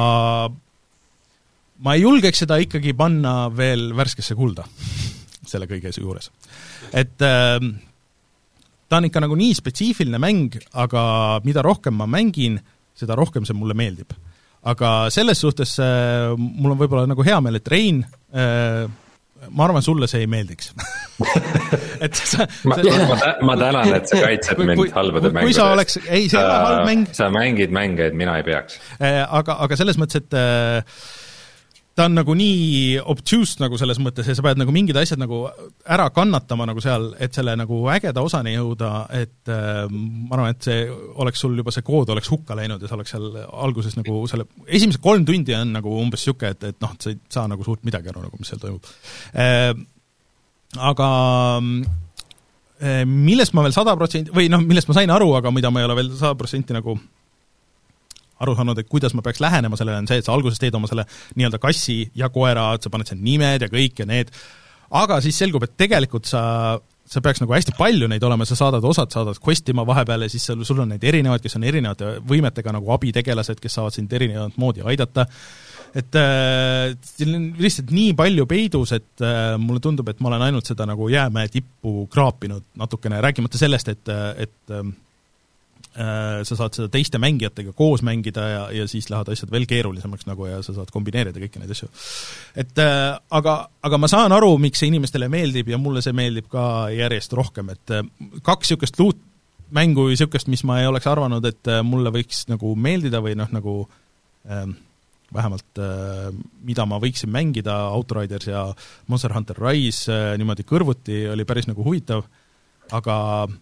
ma ei julgeks seda ikkagi panna veel värskesse kulda selle kõige juures. Et äh, ta on ikka nagu nii spetsiifiline mäng, aga mida rohkem ma mängin, seda rohkem see mulle meeldib. Aga selles suhtes äh, mul on võib-olla nagu hea meel, et Rein, äh, ma arvan, sulle see ei meeldiks. et sa, ma, ma, ma tänan, et sa kaitsed mind kui, halbade mängudest. Kui sa oleks, ei, see ei ole halb mäng. Sa mängid mänge, et mina ei peaks. Äh, aga, aga selles mõttes, et äh, ta on nagu nii obtuse nagu selles mõttes ja sa pead nagu mingid asjad nagu ära kannatama nagu seal, et selle nagu ägeda osani jõuda, et äh, ma arvan, et see oleks sul juba see kood oleks hukka läinud ja sa oleks seal alguses nagu selle, esimesed kolm tundi on nagu umbes siuke, et, et noh, sa ei saa nagu suurt midagi aru, nagu mis seal toimub. Äh, aga äh, millest ma veel sada protsenti, või noh, millest ma sain aru, aga mida ma ei ole veel sada protsenti nagu aru saanud, et kuidas ma peaks lähenema sellele, on see, et sa alguses teed oma selle nii-öelda kassi ja koera, et sa paned seal nimed ja kõik ja need, aga siis selgub, et tegelikult sa, sa peaks nagu hästi palju neid olema, sa saadad osad, saadad questima vahepeal ja siis sul, sul on neid erinevaid, kes on erinevate võimetega nagu abitegelased, kes saavad sind erinevat moodi aidata, et äh, siin on lihtsalt nii palju peidus, et äh, mulle tundub, et ma olen ainult seda nagu jäämäe tippu kraapinud natukene, rääkimata sellest, et, et äh, sa saad seda teiste mängijatega koos mängida ja, ja siis lähevad asjad veel keerulisemaks nagu ja sa saad kombineerida kõiki neid asju. Et äh, aga, aga ma saan aru, miks see inimestele meeldib ja mulle see meeldib ka järjest rohkem, et äh, kaks niisugust loot mängu või niisugust, mis ma ei oleks arvanud, et äh, mulle võiks nagu meeldida või noh, nagu äh, vähemalt mida ma võiksin mängida, Outriders ja Monster Hunter Rise niimoodi kõrvuti oli päris nagu huvitav, aga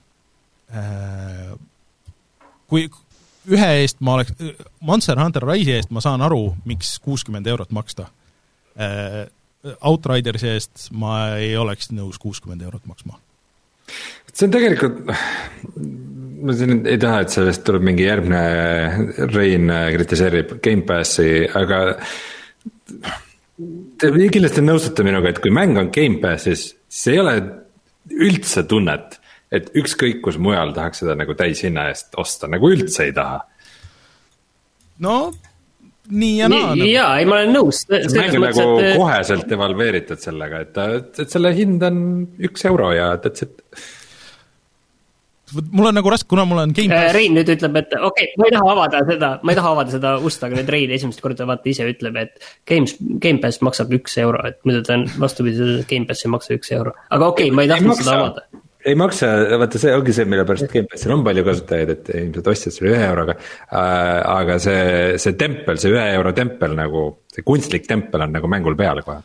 kui ühe eest ma oleks, Monster Hunter Rise eest ma saan aru, miks kuuskümmend eurot maksta. Outridersi eest ma ei oleks nõus kuuskümmend eurot maksma. See on tegelikult, ma siin ei taha, et sellest tuleb mingi järgmine Rein kritiseerib Game Passi, aga te kindlasti nõustute minuga, et kui mäng on Game Passis, siis ei ole üldse tunnet, et ükskõik kus mujal tahaks seda nagu täishinna eest osta, nagu üldse ei taha. No nii ja naa. Nii, jaa, ei ma olen nõus. Mäng on nagu et... koheselt evalveeritud sellega, et, et, et selle hind on üks euro ja et see mul on nagu raske, kuna mul on Game Pass. Rein nüüd ütleb, et okei, okay, ma ei taha avada seda, ma ei taha avada seda ust, aga nüüd Rein esimest korda vaata ise ütleb, et Games, Game Pass maksab üks euro, et mida ta on vastupidi, Game Pass ei maksa üks euro. Aga okei okay,, ma ei tahtnud seda avada. Ei maksa, vaata see ongi see, mille pärast Game Passil on palju kasutajaid, et ilmselt ostjad selle ühe euroga, aga see, see tempel, see ühe euro tempel nagu, see kunstlik tempel on nagu mängul peal kohe.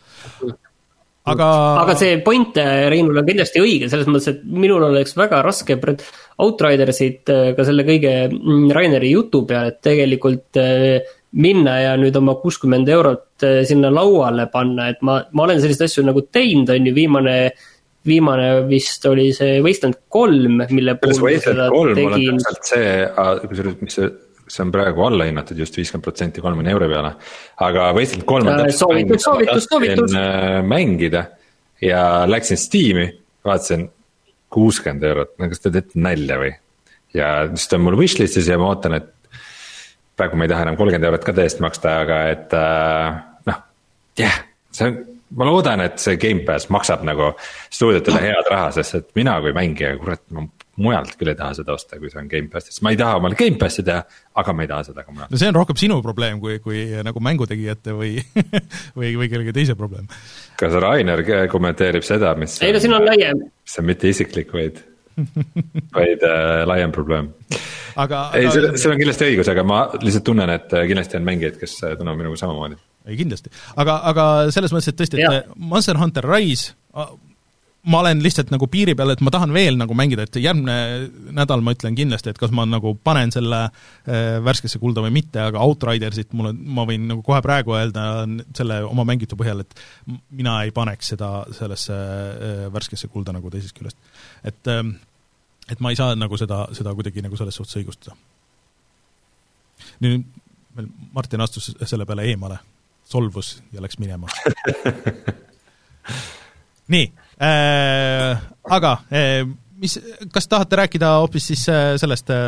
Aga... aga see point Reinul on kindlasti õige, selles mõttes, et minul oleks väga raske Outridersit ka selle kõige Raineri jutu peal, et tegelikult minna ja nüüd oma kuuskümmend eurot sinna lauale panna, et ma, ma olen sellist asju nagu teinud, on ju viimane, viimane vist oli see Wasteland kolm, mille puhul seda tegin. See, mis see see on praegu alla hinnatud just viiskümmend protsenti kolmekümne euro peale, aga Wasteland kolm on täpselt soovitus, soovitus, soovitus. mängida ja läksin Steam'i, vaatasin kuuskümmend eurot, kas te teete nälja või? Ja siis ta on mul wishlistis ja ma ootan, et praegu ma ei taha enam kolmkümmend eurot ka täiesti maksta, aga et noh, jah, yeah, see on, ma loodan, et see Game Pass maksab nagu stuudiotele head raha, sest et mina kui mängija, kurat, ma mujalt küll ei taha seda osta, kui see on Game Passis. Ma ei taha omale Game Passi teha, aga ma ei taha seda ka mujalt. No see on rohkem sinu probleem, kui, kui nagu mängutegijate või, või, või kellegi teise probleem. Kas Rainer kommenteerib seda, mis ei, no siin on laiem. Mis on mitte isiklik, vaid, vaid äh, laiem probleem. Aga, ei, aga... see, see on kindlasti õigus, aga ma lihtsalt tunnen, et kindlasti on mängijad, kes tunnevad minuga samamoodi. Ei, kindlasti. Aga, aga selles mõttes, et tõesti, et ja. Monster Hunter Rise... ma olen lihtsalt nagu piiri peal, et ma tahan veel nagu mängida, et järgmine nädal ma ütlen kindlasti, et kas ma nagu panen selle äh, värskesse kulda või mitte, aga Outridersit mul on, ma võin nagu kohe praegu öelda selle oma mängitu põhjal, et mina ei paneks seda sellesse äh, värskesse kulda nagu teisest küljest. Et, äh, et ma ei saa nagu seda, seda kuidagi nagu selles suhtes õigustada. Nüüd Martin astus selle peale eemale, solvus ja läks minema. Nii, äh, aga äh, mis, kas tahate rääkida hoopis siis äh, sellest äh,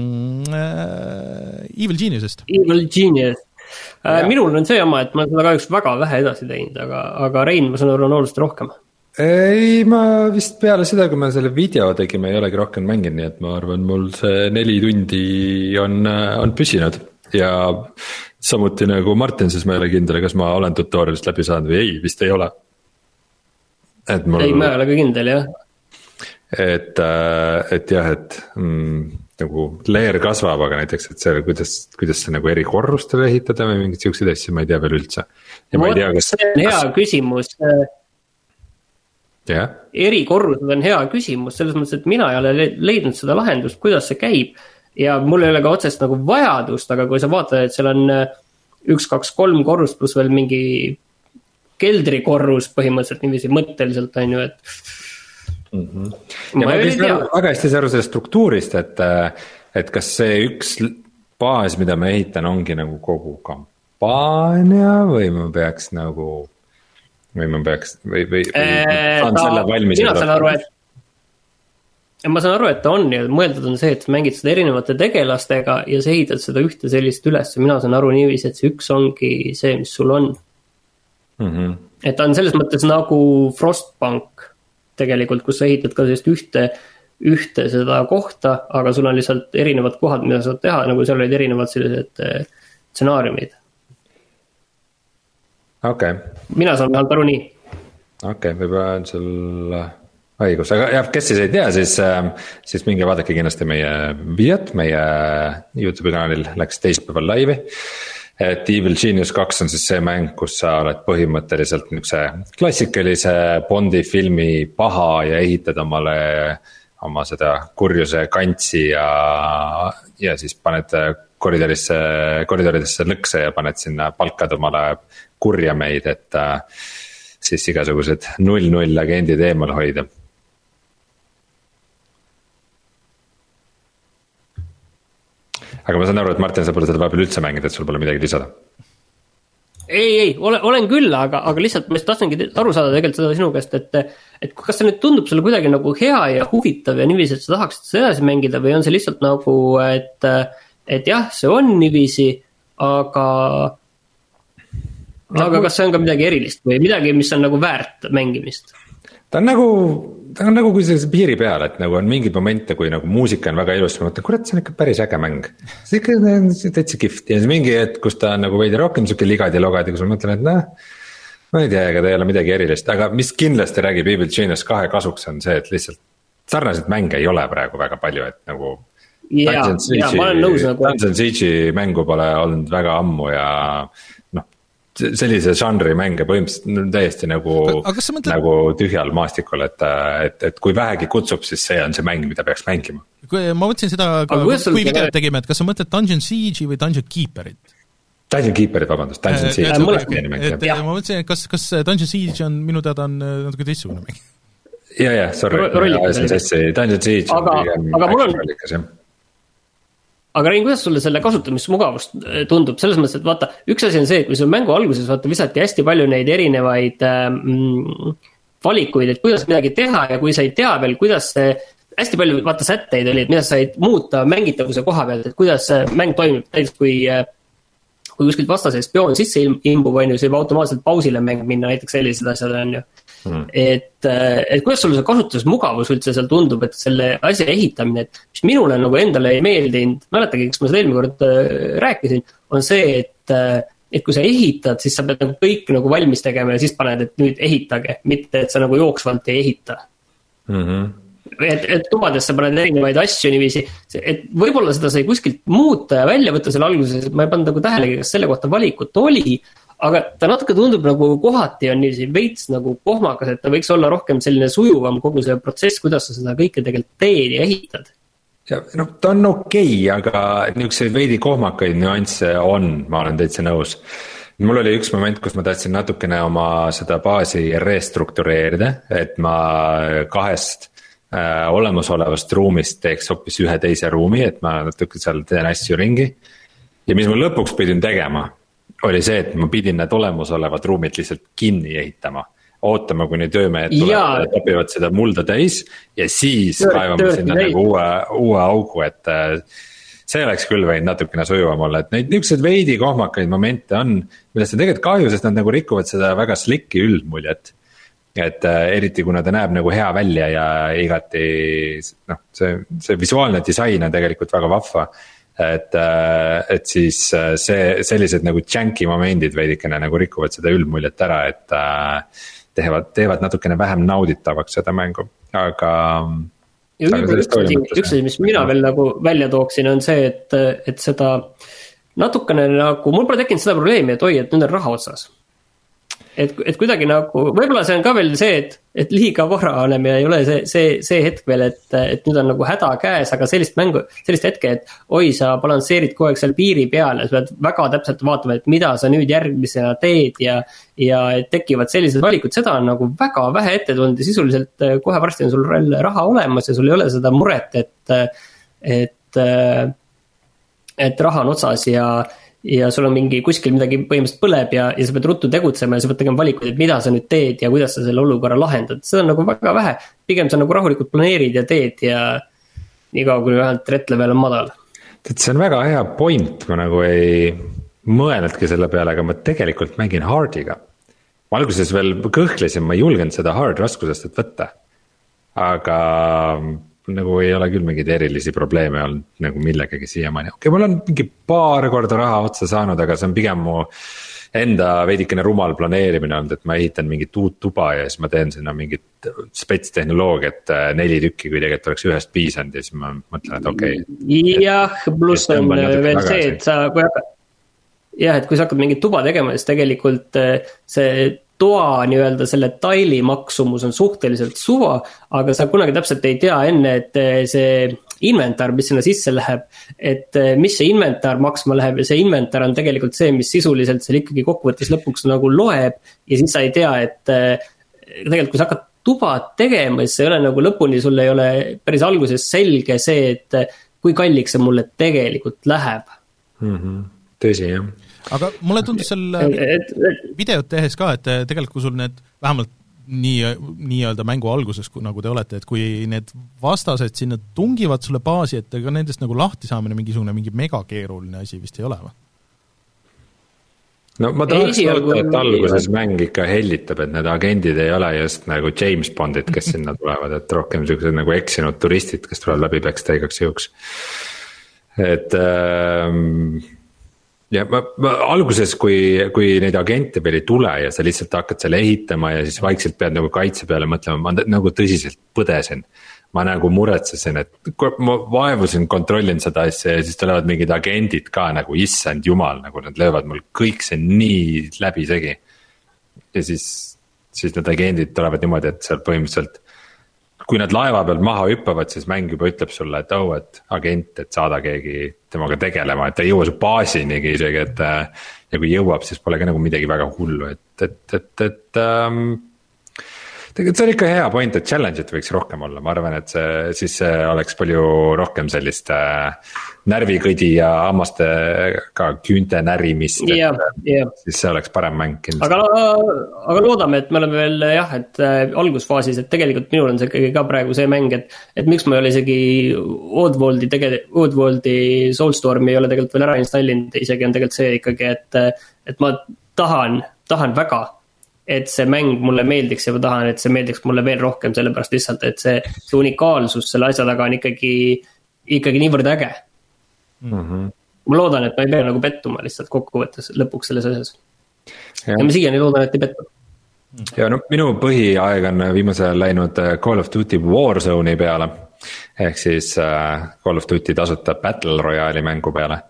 Evil Geniusest? Evil Genius. Äh, minul on see oma, et ma olen seda kahjuks väga vähe edasi teinud, aga, aga Rein, ma saan aru, on oluliselt rohkem. Ei, ma vist peale seda, kui me selle video tegime, ei olegi rohkem mänginud, nii et ma arvan, mul see neli tundi on, on püsinud ja samuti nagu Martin, siis ma ei ole kindel, kas ma olen tutorialist läbi saanud või ei, vist ei ole. Et mul, ei, ma ei ole ka kindel, jah. Et, et jah, et mm, nagu leer kasvab, aga näiteks, et see, kuidas, kuidas see nagu eri korrustele ehitada või mingid siuksed asju, ma ei tea veel üldse. Ja ma, ma ei tea, kas... See on hea kas... küsimus. Yeah. Eri korrused on hea küsimus, selles mõttes, et mina ei ole leidnud seda lahendust, kuidas see käib. Ja mul ei ole ka otsest nagu vajadust, aga kui sa vaatad, et seal on üks, kaks, kolm korrust pluss veel mingi keldrikorrus põhimõtteliselt niiviisi mõtteliselt on ju, et mm-hmm. ja ma ei tea. Väga hästi aru selle struktuurist, et, et kas see üks baas, mida ma ehitan, ongi nagu kogu kampaania või ma peaks nagu või ma peaks või, või, või saan ta, selle valmis mina saan aru, et ma saan aru, et ta on ja mõeldud on see, et sa mängid seda erinevate tegelastega ja sa ehitad seda ühte sellist üles ja mina saan aru niiviisi, et see üks ongi see, mis sul on. Mm-hmm. Et ta on selles mõttes nagu Frostpunk tegelikult, kus sa ehitad ka sellist ühte, ühte seda kohta, aga sul on lihtsalt erinevad kohad, mida saad teha, nagu seal olid erinevad sellised stsenaariumid. Okay. Mina saan vähemalt aru nii. Okei, okay, võib-olla on sul õigus, aga jah, kes siis ei tea, siis, siis minge vaadake kindlasti meie videot, meie YouTube kanalil läks teispäeval laivi. et Evil Genius kaks on siis see mäng, kus sa oled põhimõtteliselt niukse klassikalise Bondi filmi paha ja ehitad omale oma seda kurjuse kantsi ja, ja siis paned koridorisse, koridoridesse lõkse ja paned sinna, palkad omale kurjameid, et siis igasugused null null agendid eemal hoida. Aga ma saan aru, et Martin, sa pole seda vahepeal üldse mängida, et sul pole midagi lisada. Ei, ei, olen, olen küll, aga, aga lihtsalt ma tahtsingi aru saada tegelikult seda sinu käest, et, et kas see nüüd tundub sulle kuidagi nagu hea ja huvitav ja niiviisi, et sa tahaksid seda edasi mängida või on see lihtsalt nagu, et, et jah, see on niiviisi, aga, aga kas see on ka midagi erilist või midagi, mis on nagu väärt mängimist? Ta on nagu, ta on nagu kui sellise piiri peal, et nagu on mingid momente, kui nagu muusika on väga ilus, ma mõtlen, kurat, see on ikka päris äge mäng. See ikka on täitsa kihvt ja see mingi hetk, kus ta on nagu veidi rohkem siuke ligad ja logad ja kus ma mõtlen, et noh, ma ei tea, ega ta ei ole midagi erilist, aga mis kindlasti räägib Evil Genius kahe kasuks on see, et lihtsalt sarnaseid mänge ei ole praegu väga palju, et nagu ja, ja, ma olen nõus nagu Dungeon Siege'i mängu pole olnud väga ammu ja noh, sellise žanri mänge põhimõtteliselt täiesti nagu, mõtled... nagu tühjal maastikul, et, et, et kui vähegi kutsub, siis see on see mäng, mida peaks mängima. Kui, ma mõtlesin seda, kui, kui videot tegime, et kas sa mõtled Dungeon Siege'i või Dungeon Keeperit? Dungeon Keeperit, vabandust, Dungeon Siege on mõleski mäng. Ma mõtlesin, et kas, kas Dungeon Siege on minu teada on natuke teistsugune mäng? Ja, ja, sorry, Dungeon Siege aga, aga mul on Aga Rein, kuidas sulle selle kasutamismugavust tundub? Selles mõttes, et vaata, üks asi on see, et kui see mängu alguses vaata visati hästi palju neid erinevaid mm, valikuid, et kuidas midagi teha ja kui sa ei tea veel, kuidas see, hästi palju vaata sätteid oli, et mida sa said muuta mängitavuse koha pealt, et kuidas see mäng toimib, näiteks kui, kui kuskilt vastase spioon sisse imbub, on ju, see võib automaatselt pausile mäng minna, näiteks sellised asjad on ju. Hmm. Et, et kuidas sulle see kasutusmugavus üldse seal tundub, et selle asja ehitamine, et mis minule nagu endale ei meeldinud, mäletagi, kas ma seda eelmine kord rääkisin, on see, et, et kui sa ehitad, siis sa pead nagu kõik nagu valmis tegema ja siis paned, et nüüd ehitage, mitte et sa nagu jooksvalt ei ehita. Mm-hmm. Et, et tubadesse paned erinevaid asju niiviisi, et võib-olla seda sai kuskilt muuta ja välja võtta selle alguses, ma ei pannud nagu tähelegi, kas selle kohta valikut oli, aga ta natuke tundub nagu kohati on niiviisi veits nagu kohmakas, et ta võiks olla rohkem selline sujuvam kogu see protsess, kuidas sa seda kõike tegelikult teed ja ehitad. Ja, no, ta on okei, aga niisuguseid veidi kohmakaid nüansse on, ma olen täitsa nõus. Mul oli üks moment, kus ma tahtsin natukene oma seda baasi restruktureerida, et ma kahest äh, olemasolevast ruumist teeks hoopis ühe teise ruumi, et ma natuke seal teen asju ringi. Ja mis ma lõpuks pidin tegema, oli see, et ma pidin need olemasolevad ruumid lihtsalt kinni ehitama. Ootama, kuni töömehed tulevad ja topivad seda mulda täis ja siis Töör, kaevama sinna nagu uue, uue augu, et see oleks küll võinud natukene sujuvam olla, et neid niisugused veidi kohmakaid momente on, millest on tegelikult kahju, sest nad nagu rikuvad seda väga slikki üldmuljet. Et äh, eriti kuna ta näeb nagu hea välja ja igati, noh, see, see visuaalne disain on tegelikult väga vahva. Et, et siis see, sellised nagu janky momendid veidikene nagu rikuvad seda üldmuljet ära, et teevad, teevad natukene vähem nauditavaks seda mängu, aga. Ja aga üks asi, üks asi, mis mina veel nagu välja tooksin, on see, et, et seda natukene nagu, mul pole tekkinud seda probleemi, et oi, et nüüd on raha otsas. Et, et kuidagi nagu, võib-olla see on ka veel see, et, et liiga vara oleme ja ei ole see, see, see hetk veel, et, et nüüd on nagu häda käes, aga sellist mängu, sellist hetke, et oi, sa balansseerid kogu aeg seal piiri peal ja sa pead väga täpselt vaatama, et mida sa nüüd järgmisena teed ja, ja tekivad sellised valikud, seda on nagu väga vähe ette tulnud ja sisuliselt kohe varsti on sul raha olemas ja sul ei ole seda muret, et, et, et raha on otsas ja ja sul on mingi kuskil midagi põhimõtteliselt põleb ja, ja sa pead ruttu tegutsema ja sa pead tegema valikuid, et mida sa nüüd teed ja kuidas sa selle olukorra lahendad. Seda on nagu väga vähe. Pigem sa nagu rahulikult planeerid ja teed ja nii kaua, kui vähemalt ret level on madal. See on väga hea point, ma nagu ei mõelnudki selle peale, aga ma tegelikult mängin hardiga. Ma alguses veel kõhklesin, ma ei julgenud seda hard raskusest et võtta. Aga nagu ei ole küll mingid erilisi probleeme olnud nagu millegagi siiamaani. Okei, mul on mingi paar korda raha otsa saanud, aga see on pigem mu enda veidikene rumal planeerimine olnud, et ma ehitan mingit uut tuba ja siis ma teen sinna mingit spetstehnoloogiat neli tükki, kui tegelikult oleks ühest piisanud ja siis ma mõtlen, et okei. Jah, pluss on veel see, et sa, kui hakkad, jah, et kui sa hakkad mingit tuba tegema, siis tegelikult see toa nii-öelda selle taili maksumus on suhteliselt suva, aga sa kunagi täpselt ei tea enne, et see inventar, mis sinna sisse läheb, et mis see inventar maksma läheb ja see inventar on tegelikult see, mis sisuliselt seal ikkagi kokkuvõttes lõpuks nagu loeb ja siis sa ei tea, et tegelikult kui sa hakkad tuba tegema, siis see ei ole nagu lõpuni, sul ei ole päris alguses selge see, et kui kalliks see mulle tegelikult läheb. Mm-hmm. Tõsi, jah. Aga mulle tundus seal et, et, videot tehes ka, et tegelikult kui sul need vähemalt nii, nii-öelda mängu alguses, nagu te olete, et kui need vastased sinna tungivad sulle baasi, et ega nendest nagu lahti saamine mingisugune mingi megakeeruline asi vist ei ole või? No ma tahaks loota, et alguses mäng ikka hellitab, et need agendid ei ole just nagu James Bondid, kes sinna tulevad, et rohkem sellised nagu eksinud turistid, kes tulevad läbi backstage igaks juhuks. Et ähm, ja ma, ma alguses, kui, kui neid agente veel ei tule ja sa lihtsalt hakkad selle ehitama ja siis vaikselt pead nagu kaitse peale mõtlema, ma nagu tõsiselt põdesin. Ma nagu muretsesin, et ma vaevusin, kontrollin seda asja ja siis tulevad mingid agendid ka nagu issand jumal, nagu nad löövad mul kõik see nii läbi segi. Ja siis, siis need agendid tulevad niimoodi, et seal põhimõtteliselt kui nad laeva peal maha hüppavad, siis mäng juba ütleb sulle, et oh, et agent, et saada keegi temaga tegelema, et ta ei jõua su baasinigi isegi, et ja kui jõuab, siis pole ka nagu midagi väga hullu, et, et, et, et ähm, tegelikult see on ikka hea point, et challenge'it võiks rohkem olla, ma arvan, et see, siis see oleks palju rohkem sellist äh, närvikõdi ja hammastega küünte närimist, et yeah, yeah. siis see oleks parem mäng kindlasti. Aga, aga loodame, et me oleme veel jah, et äh, algusfaasis, et tegelikult minul on see ikkagi ka praegu see mäng, et, et miks ma ei ole isegi Oddworldi, tege, Oddworldi Soulstormi ei ole tegelikult veel ära installinud, isegi on tegelikult see ikkagi, et, et ma tahan, tahan väga et see mäng mulle meeldiks ja ma tahan, et see meeldiks mulle veel rohkem, sellepärast lihtsalt, et see, see unikaalsus selle asja taga on ikkagi, ikkagi niivõrd äge. Mm-hmm. Ma loodan, et ma ei pea nagu pettuma lihtsalt kokkuvõttes lõpuks selles asjas. Ja, ja ma siiani loodan, et ei pettu. Ja no minu põhiaeg on viimasel läinud Call of Duty Warzone'i peale, ehk siis Call of Duty tasuta Battle Royale'i mängu peale.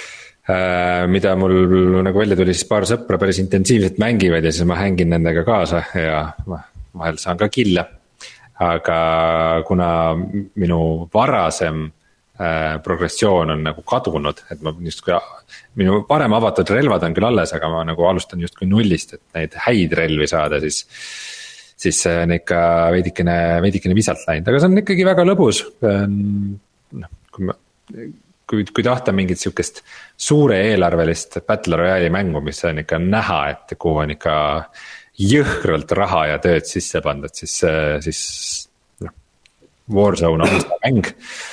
Mida mul nagu välja tuli, siis paar sõpra päris intensiivselt mängivad ja siis ma hängin nendega kaasa ja vahel saan ka kille. Aga kuna minu varasem äh, progressioon on nagu kadunud, et ma just kui minu varem avatud relvad on küll alles, aga ma nagu alustan just kui nullist, et neid häid relvi saada, siis, siis see on ikka veidikene, veidikene visalt läinud, aga see on ikkagi väga lõbus. No, kui ma Kui, kui tahta mingit siukest suure eelarvelist Battle Royale'i mängu, mis on ikka näha, et kuhu on ikka jõhkralt raha ja tööd sisse pandud, siis, siis no, Warzone on seda mäng.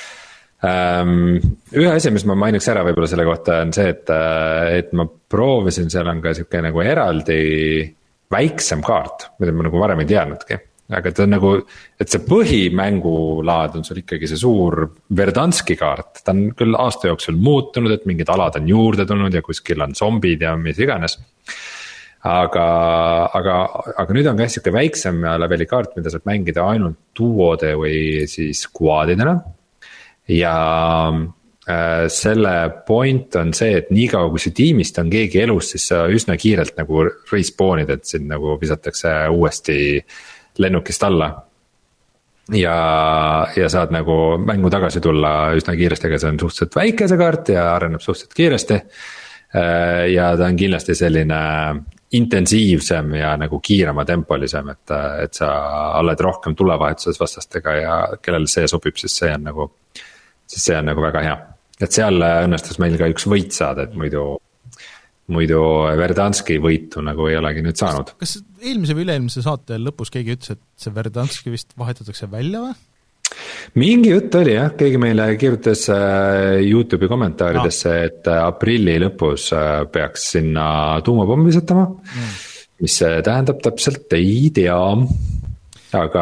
Um, ühe asja, mis ma mainiks ära võib-olla selle kohta on see, et, et ma proovisin, seal on ka siuke nagu eraldi väiksem kaart, mida ma nagu varem ei teadnudki. Aga ta on nagu, et see põhimängulaad on sul ikkagi see suur Verdanski kaart, ta on küll aasta jooksul muutunud, et mingid alad on juurde tulnud ja kuskil on zombid ja mis iganes. Aga, aga, aga nüüd on ka siuke väiksem leveli kaart, mida saab mängida ainult duode või siis quadidena. Ja äh, selle point on see, et niikaua kui see tiimist on keegi elus, siis sa üsna kiirelt nagu respawnid, et sind nagu visatakse uuesti lennukist alla ja, ja saad nagu mängu tagasi tulla üsna kiiresti, aga see on suhteliselt väike see kaart ja areneb suhteliselt kiiresti. Ja ta on kindlasti selline intensiivsem ja nagu kiirema tempolisem, et, et sa oled rohkem tulevahetuses vastastega ja kellel see sobib, siis see on nagu, siis see on nagu väga hea. Et seal õnnestus meil ka üks võit saada, et muidu muidu Verdanski võitu nagu ei olegi nüüd saanud. Kas eelmise või üle-eelmise saate lõpus keegi ütles, et see Verdanski vist vahetatakse välja või? Mingi jutt oli jah, keegi meile kirjutas YouTube'i kommentaaridesse, no. Et aprilli lõpus peaks sinna tuumapommi visatama, mm. mis tähendab täpselt ei tea. Aga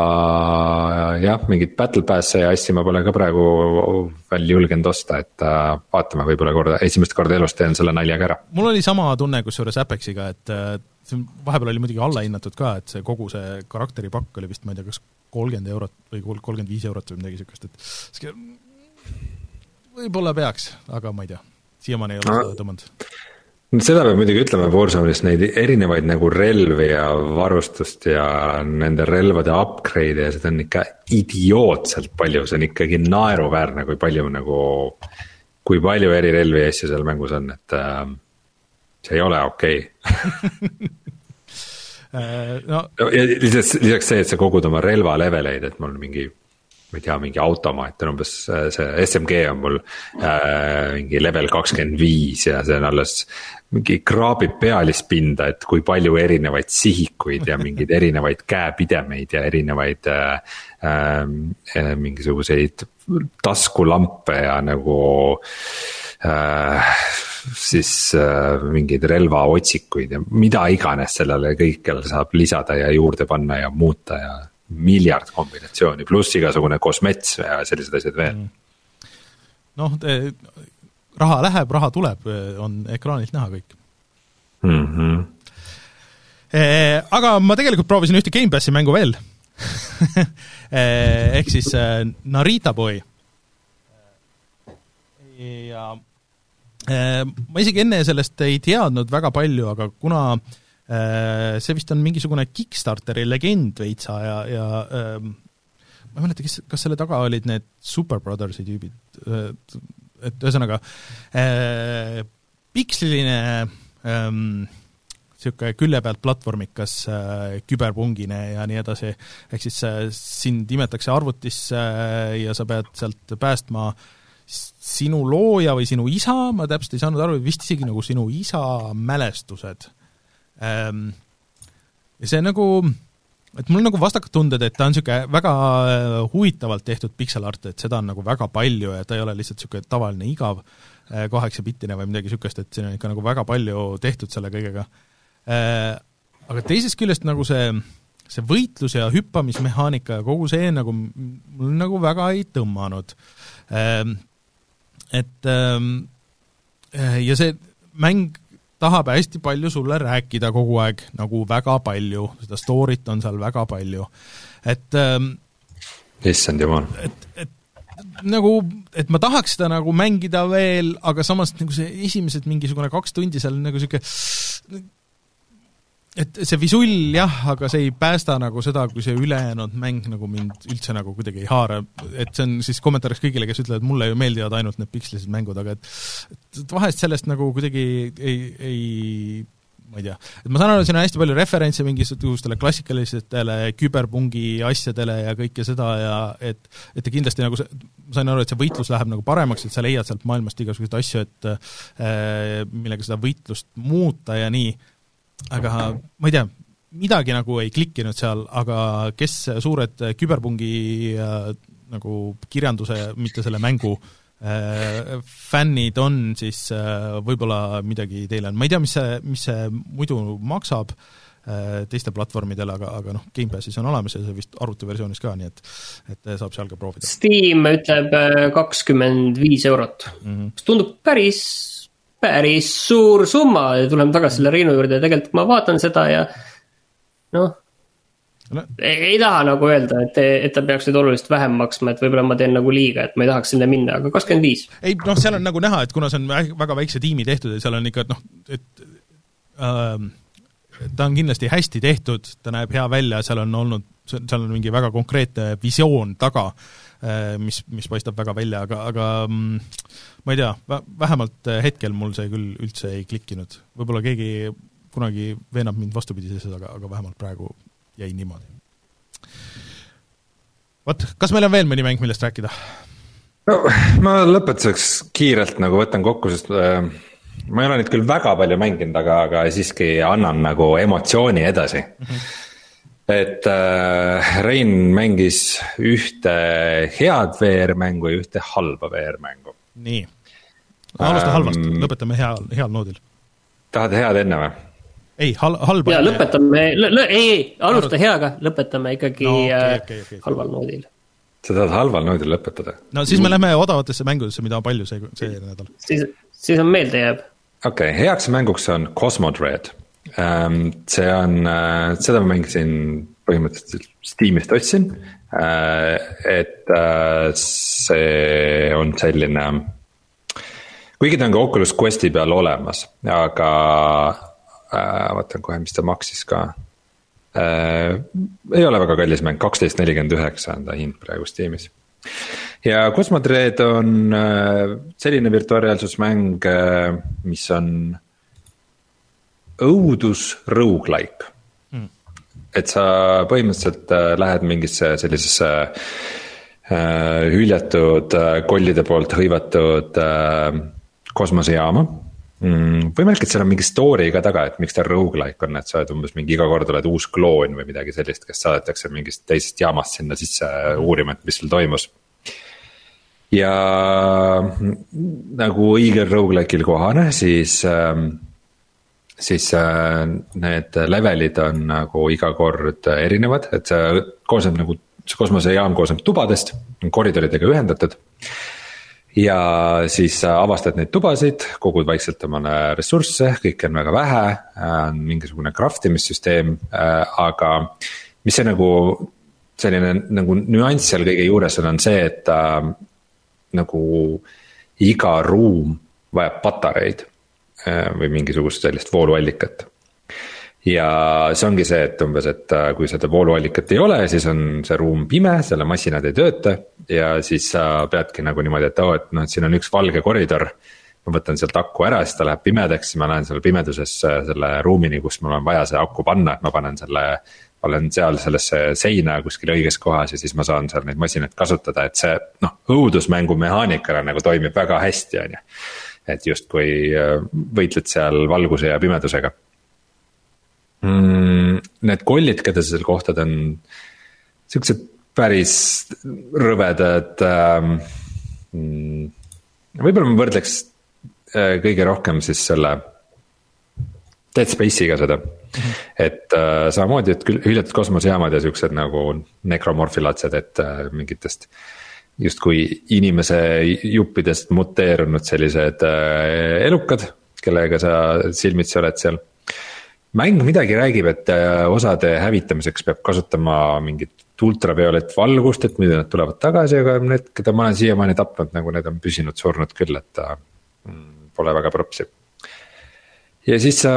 jah, mingid Battle Pass'e ja asja ma pole ka praegu veel julgenud osta, et vaatame võib-olla korda, esimest korda elust teen selle naljaga ära. Mul oli sama tunne kusjuures Apexiga, et vahepeal oli muidugi alla hinnatud ka, et see kogu see karakteripakk oli vist, ma ei tea, kas kolmkümmend eurot või kolmkümmend viis eurot või midagi sükast, et võib-olla peaks, aga ma ei tea, siiamaani ei ole no. seda tõmmanud. seda peab muidugi ütlema Warzone'is neid erinevaid nagu relvi ja varustust ja nende relvade upgrade'e ja seda on ikka idiootselt palju, see on ikkagi naeruväärne, kui palju nagu, kui palju eri relvi ja asju seal mängus on, et äh, see ei ole okei okay. no. Ja lisaks, lisaks see, et sa kogud oma relva leveleid, et mul mingi ma ei tea, mingi automaat on umbes, see S M G on mul äh, mingi level kakskümmend viis ja see on alles mingi kraabib pealispinda, et kui palju erinevaid sihikuid ja mingeid erinevaid käepidemeid ja erinevaid äh, äh, mingisuguseid taskulampe ja nagu äh, siis äh, mingeid relvaotsikuid ja mida iganes sellele kõikjale saab lisada ja juurde panna ja muuta ja miljard kombinatsiooni, pluss igasugune kosmets ja sellised asjad veel. Noh, raha läheb, raha tuleb, on ekraanilt näha kõik. Mm-hmm. Aga ma tegelikult proovisin ühte Game Passi mängu veel. Ehk siis Narita Boy. Ja ma isegi enne sellest ei teadnud väga palju, aga kuna see vist on mingisugune Kickstarteri legend veitsa ja, ja ähm, ma ei mäleta, kes, kas selle taga olid need Super Brothersi tüübid, et ühesõnaga äh, piksliline ähm, siuke külje pealt platvormikas äh, küberpungine ja nii edasi, ehk siis äh, sind imetakse arvutisse äh, ja sa pead sealt päästma sinu looja või sinu isa, ma täpselt ei saanud aru, vist isegi nagu sinu isa mälestused. Ja see nagu, et mul on nagu vastakad tunded, et ta on siuke väga huvitavalt tehtud pixel art, et seda on nagu väga palju ja ta ei ole lihtsalt siuke tavaline igav kaheksabittine või midagi siukest, et siin on ikka nagu väga palju tehtud selle kõigega. Aga teisest küljest nagu see, see võitlus ja hüppamismehaanika ja kogu see nagu, mul nagu väga ei tõmmanud. Et ja see mäng tahab hästi palju sulle rääkida kogu aeg, nagu väga palju, seda story't on seal väga palju, et issand jumal. Et, et nagu, et ma tahaks seda nagu mängida veel, aga samas nagu see esimesed mingisugune kaks tundi seal nagu siuke, et see visull jah, aga see ei päästa nagu seda, kui see ülejäänud mäng nagu mind üldse nagu kuidagi ei haara, et see on siis kommentaariks kõigile, kes ütlevad, et mulle ju meeldivad ainult need pikslised mängud, aga et, et vahest sellest nagu kuidagi ei, ei ma ei tea, et ma saan aru, siin on hästi palju referentse mingisugustele klassikalistele küberpungi asjadele ja kõike seda ja et, et kindlasti nagu see, ma sain aru, et see võitlus läheb nagu paremaks, et sa leiad sealt maailmast igasuguseid asju, et äh, millega seda võitlust muuta ja nii, aga ma ei tea, midagi nagu ei klikkinud seal, aga kes suured küberpungi äh, nagu kirjanduse, mitte selle mängu äh, fännid on, siis äh, võib-olla midagi teile on. Ma ei tea, mis see, mis see muidu maksab äh, teiste platvormidel, aga, aga noh, Game Passis on olemas ja see vist arvutiversioonis ka, nii et, et saab seal ka proovida. Steam ütleb kakskümmend viis eurot. Mm-hmm. Tundub päris päris suur summa, tuleme tagasi selle Reinu juurde ja tegelikult ma vaatan seda ja noh, no. ei, ei taha nagu öelda, et, et ta peaks nüüd oluliselt vähem maksma, et võib-olla ma teen nagu liiga, et ma ei tahaks sinna minna, aga kakskümmend viis. Ei, noh, seal on nagu näha, et kuna see on väga väikse tiimi tehtud ja seal on ikka, noh, et äh, ta on kindlasti hästi tehtud, ta näeb hea välja, seal on olnud, seal on mingi väga konkreetne visioon taga, mis, mis paistab väga välja, aga, aga ma ei tea, vähemalt hetkel mul see küll üldse ei klikkinud. Võib-olla keegi kunagi veenab mind vastupidises, aga, aga vähemalt praegu jäi niimoodi. Võt, kas meil on veel mõni mäng, millest rääkida? No, ma lõpetuseks kiirelt nagu võtan kokku, sest äh, ma ei ole nüüd küll väga palju mänginud, aga, aga siiski annan nagu emotsiooni edasi. Mm-hmm. Et äh, Rein mängis ühte head V R-mängu ja ühte halba V R-mängu. Nii. Alusta halvast, ähm, lõpetame hea, heal noodil. Tahad head enne või? Ei, hal, halba. Ja lõpetame, lõ, lõ, ei, ei, alusta heaga, lõpetame ikkagi no, okay, okay, okay. halval noodil. Sa tahad halval noodil lõpetada? No siis me lähme odavatesse mängudesse, mida on palju see, see nädal. Siis, siis on meelde jääb. Okei, okay, heaks mänguks on Cosmodread. See on, seda ma mängisin põhimõtteliselt Steamist otsin, et see on selline kuigi ta on ka Oculus Questi peal olemas, aga äh, vaatan kohe, mis ta maksis ka äh,. Ei ole väga kallis mäng, kaksteist nelikümmend üheksa on ta hind praegu Steamis. Ja Cosmodread on äh, selline virtuaalreaalsusmäng, äh, mis on õudus roguelike mm. Et sa põhimõtteliselt äh, lähed mingisse sellisesse äh, hüljatud äh, kollide poolt hõivatud äh, kosmosejaama mm,. Võimalik, et seal on mingi story ka taga, et miks ta roguelike on, et sa oled umbes mingi iga kord oled uus kloon või midagi sellist, kes saadetakse mingist teisest jaamast sinna sisse mm. uurima, et mis sul toimus. Ja nagu õigel roguelike'il kohane, siis äh, siis need levelid on nagu iga kord erinevad, et see koosneb nagu, see kosmosejaam koosneb tubadest, koridoridega ühendatud. Ja siis avastad neid tubasid, kogud vaikselt omale ressursse, kõik on väga vähe, on mingisugune craftimissüsteem, aga mis see nagu selline nagu nüanss seal kõige juures on, on see, et äh, nagu iga ruum vajab patareid või mingisugust sellist vooluallikat. Ja see ongi see, et umbes, et kui seda vooluallikat ei ole, siis on see ruum pime, selle masinad ei tööta. Ja siis sa peadki nagu niimoodi, et oh, et noh, et siin on üks valge koridor. Ma võtan sealt aku ära, siis ta läheb pimedaks, siis ma lähen selle pimeduses selle ruumini, kus mul on vaja see aku panna. Ma panen selle, olen seal sellesse seina kuskil õiges kohas ja siis ma saan seal neid masinaid kasutada. Et see noh, õudusmängu mehaanikana nagu toimib väga hästi, on ju. Et just kui võitled seal valguse ja pimedusega mm,. Need kollid, keda sa seal kohtad on siuksed päris rõvedad ähm, võib-olla ma võrdleks äh, kõige rohkem siis selle Dead Space'iga seda mm-hmm. Et äh, samamoodi, et hüljatud kosmosejaamad ja siuksed nagu nekromorfilatsed, et äh, mingitest justkui inimese juppidest muteerunud sellised äh, elukad, kellega sa silmitsi oled seal. Mäng midagi räägib, et äh, osade hävitamiseks peab kasutama mingit ultraviolet valgust, et mida nad tulevad tagasi, aga need, keda ma olen siiamaani tapnud, nagu need on püsinud surnud küll, et äh, pole väga propsi. Ja siis sa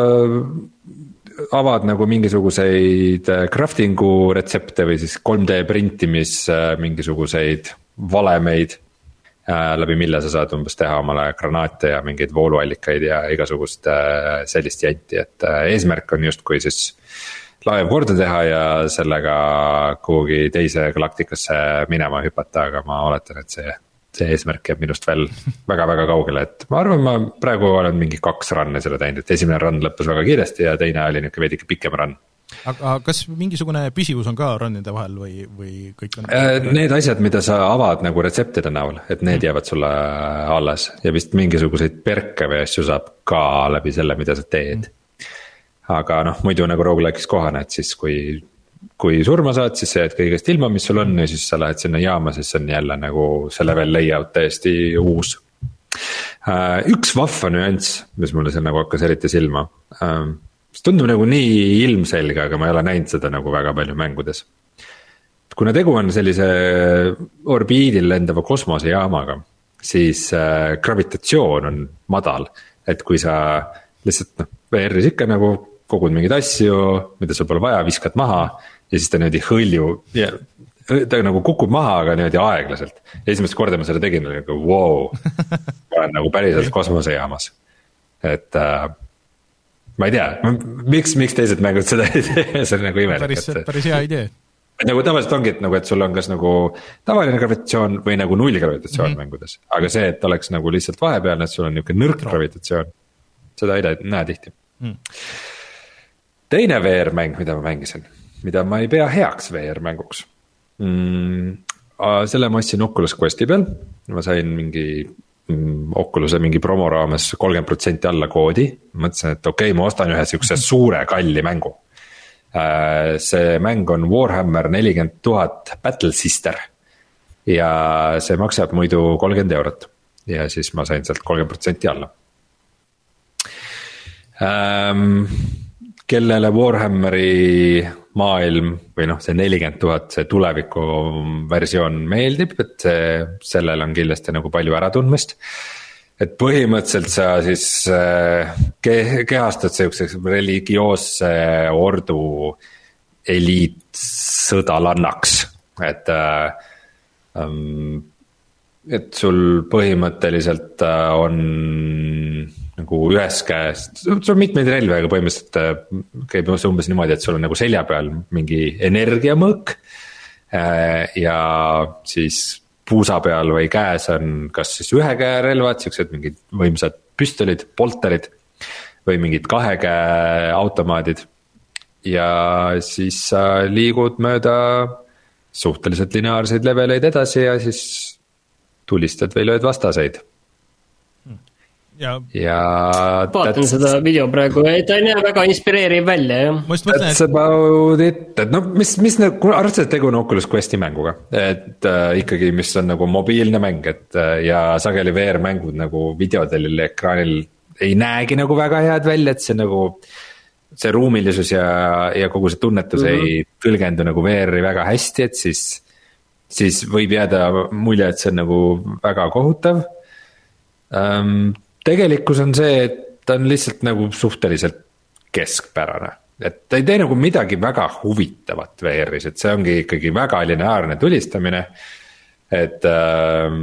avad nagu mingisuguseid craftingu retsepte või siis kolm D printimis mingisuguseid valemeid, läbi mille sa saad umbes teha omale granaate ja mingeid vooluallikaid ja igasugust sellist janti, et eesmärk on justkui siis laev korda teha ja sellega kuhugi teise galaktikasse minema hüpata, aga ma oletan, et see see eesmärk jääb minust veel väga-väga kaugele, et ma arvan, ma praegu olen mingi kaks run'e selle teinud, et esimene run lõppes väga kiiresti ja teine oli niisugune veidike pikem run. Aga kas mingisugune püsivus on ka run'ide vahel või, või kõik on? Need asjad, mida sa avad nagu retseptide näol, et need jäävad sulle alles ja vist mingisuguseid perke või asju saab ka läbi selle, mida sa teed. Aga noh, muidu nagu roguelike'is kohane, et siis kui kui surma saad, siis sa jääd kõigest ilma, mis sul on ja siis sa lähed sinna jaama, siis on jälle nagu see level layout täiesti uus. Üks vahva nüanss, mis mulle seal nagu hakkas eriti silma. See tundub nagu nii ilmselge, aga ma ei ole näinud seda nagu väga palju mängudes. Kuna tegu on sellise orbiidil lendava kosmosejaamaga, siis gravitatsioon on madal. Et kui sa lihtsalt noh, V R-is ikka nagu kogud mingeid asju, mida sul pole vaja, viskad maha ja siis ta niimoodi hõlju, ta nagu kukub maha, aga niimoodi aeglaselt. Esimest korda ma selle tegin, oli nagu wow, ma olen nagu päriselt kosmosejaamas. Et äh, ma ei tea, miks, miks teised mängud seda ei tee, see on nagu imelik. Päris, päris hea idee. Et nagu tavaliselt ongi, et, nagu, et sul on kas nagu tavaline gravitatsioon või nagu null gravitatsioon mm-hmm. mängudes. Aga see, et oleks nagu lihtsalt vahepealne, et sul on niisugune nõrk gravitatsioon, seda ei näe tihti mm. Teine V R-mäng, mida ma mängisin, mida ma ei pea heaks V R-mänguks mm,. Selle ma ostsin Oculus Questi peal, ma sain mingi mm, Oculus'e mingi promo raames kolmkümmend protsenti alla koodi. Mõtlesin, et okei okay,, ma ostan ühe siukse suure kalli mängu. See mäng on Warhammer nelikümmend tuhat Battle Sister ja see maksab muidu kolmkümmend eurot ja siis ma sain sealt kolmkümmend protsenti alla. Ähm, kellele Warhammeri maailm või noh, see nelikümmend tuhat, see tuleviku versioon meeldib, et see, sellel on kindlasti nagu palju äratundmist. et põhimõtteliselt sa siis ke- kehastad sihukeseks religioosse ordu eliitsõdalannaks, et ähm, et sul põhimõtteliselt on nagu ühes käes, sul on mitmeid relvi, aga põhimõtteliselt käib umbes niimoodi, et sul on nagu selja peal mingi energiamõõk ja siis puusa peal või käes on kas siis ühe käe relvad, siuksed mingid võimsad püstolid, polterid või mingid kahe käe automaadid ja siis sa liigud mööda suhteliselt lineaarseid leveleid edasi ja siis tulistad või lööd vastaseid. Ja, ja vaatan seda video praegu, ta ei näe väga inspireeriv välja, jah. That's about it, et no mis, mis nagu arvates, et tegu on Oculus Questi mänguga, et äh, ikkagi, mis on nagu mobiilne mäng, et äh, ja sageli V R-mängud nagu videodel ekraanil ei näegi nagu väga head välja, et see nagu see ruumilisus ja, ja kogu see tunnetus mm-hmm. ei tõlgendu nagu V R-i väga hästi, et siis siis võib jääda mulje, et see on nagu väga kohutav. Ähm, tegelikkus on see, et ta on lihtsalt nagu suhteliselt keskpärane. Et ta ei tee nagu midagi väga huvitavat V R-is, et see ongi ikkagi väga lineaarne tulistamine. Et ähm,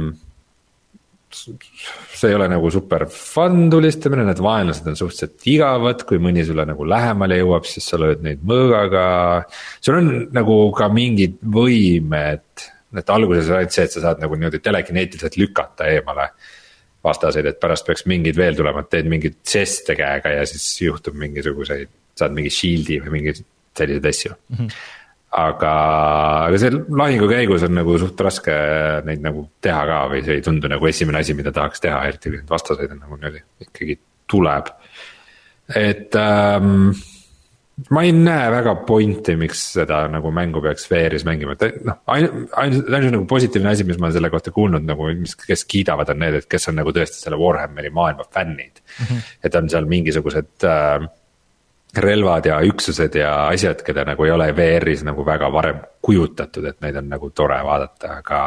see ei ole nagu super fun tulistamine, need vaenlased on suhteliselt igavad, kui mõni sulle nagu lähemale jõuab, siis sa lööd neid mõõgaga. Sul on nagu ka mingid võimed, et alguses on see, et sa saad nagu niimoodi telekineetiliselt lükata eemale vastaseid, et pärast peaks mingid veel tulema, et teed mingid žeste käega ja siis juhtub mingisuguseid, saad mingi shieldi või mingeid selliseid asju. Mm-hmm. Aga, aga see lahingu käigus on nagu suht raske neid nagu teha ka või see ei tundu nagu esimene asi, mida tahaks teha, eriti kui vastaseid on nagu niimoodi ikkagi tuleb. Et ähm, ma ei näe väga pointi, miks seda nagu mängu peaks V R-is mängima, et noh, ainult, ainult nagu positiivne asi, mis ma selle kohta kuulnud, nagu kes kiidavad on need, et kes on nagu tõesti selle Warhammeri maailma fännid. Mm-hmm. Et on seal mingisugused äh, relvad ja üksused ja asjad, keda nagu ei ole V R-is nagu väga varem kujutatud, et neid on nagu tore vaadata, aga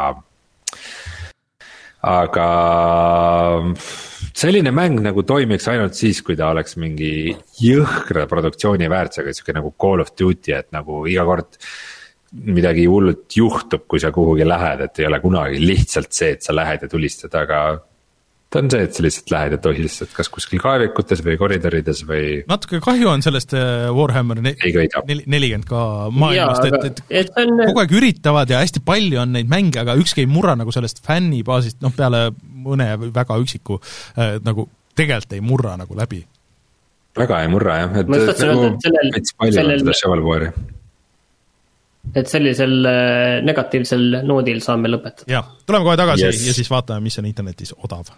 aga selline mäng nagu toimiks ainult siis, kui ta oleks mingi jõhkra produktsiooni väärtusega, siuke nagu Call of Duty, et nagu iga kord midagi hullult juhtub, kui sa kuhugi lähed, et ei ole kunagi lihtsalt see, et sa lähed ja tulistad, aga ta on see, et sa lihtsalt lähed ja tohilistad kas kuskil kaevikutes või koridorides või natuke kahju on sellest Warhammer nelikümmend ka maailmast, et, et, et on... kogu aeg üritavad ja hästi palju on neid mänge, aga ükski ei murra nagu sellest fännibaasist, noh peale mõne väga üksiku äh, nagu tegelikult ei murra nagu läbi. Väga ei murra jah, et, et nagu veits palju on seda Shovelwari. Et sellisel negatiivsel noodil saame lõpetada. Ja, tuleme kohe tagasi yes. ja siis vaatame, mis on internetis odav.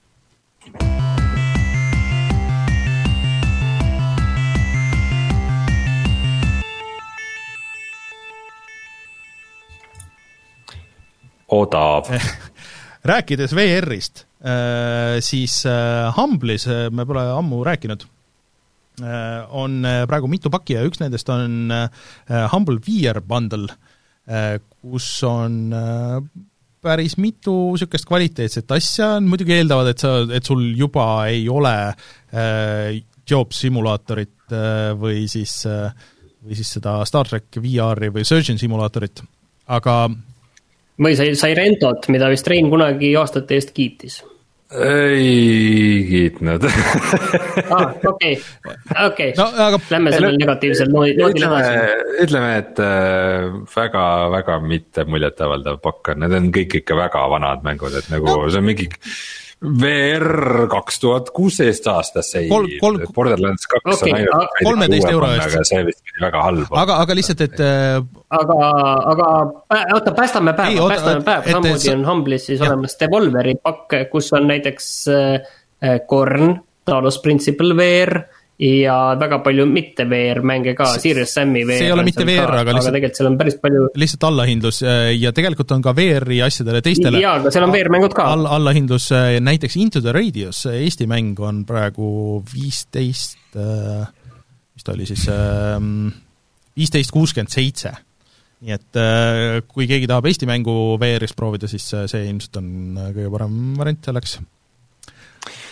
Odav. Rääkides V R-ist, siis Humble'is, me pole ammu rääkinud, on praegu mitu pakki ja üks nendest on Humble V R bundle, kus on päris mitu sükest kvaliteetset asja, muidugi eeldavad, et, sa, et sul juba ei ole job simulaatorit või siis, või siis seda Star Trek V R-i või Surgeon simulaatorit, aga või sai, sai Rentot, mida vist Rein kunagi aastate eest kiitis. Ei kiitnud. ah, okei, okei. No, aga... Lähme sellel L- negatiivsel noodil edasi. Ütleme, et väga, väga mitte muljetavaldav pakk on. Need on kõik ikka väga vanad mängud, et nagu no. See on mingi V R kaks tuhat kuusteist aastasse ei kol, kol, Borderlands kaks okay, on ainult kolmeteist euro eest. Aga see vist pidi väga halb. Aga, aga lihtsalt, et aga, aga oota, päästame päeva, ei, oota, päästame päeva, samuti on Humble'is siis jah. Olemas Devolveri pakk, kus on näiteks äh, Korn, Talos Principle V R ja väga palju mitte V R-mänge ka, Serious Sam'i V R. See ei ole mitte V R, aga, aga tegelikult seal on päris palju lihtsalt allahindlus ja tegelikult on ka V R-i asjadele teistele jaa, aga seal on V R-mängud ka all, allahindlus, näiteks Into the Radius, Eesti mäng on praegu viisteist mis ta oli siis viisteist kuuskümmend seitse, nii et kui keegi tahab Eesti mängu V R-is proovida, siis see ilmselt on kõige parem variant selleks.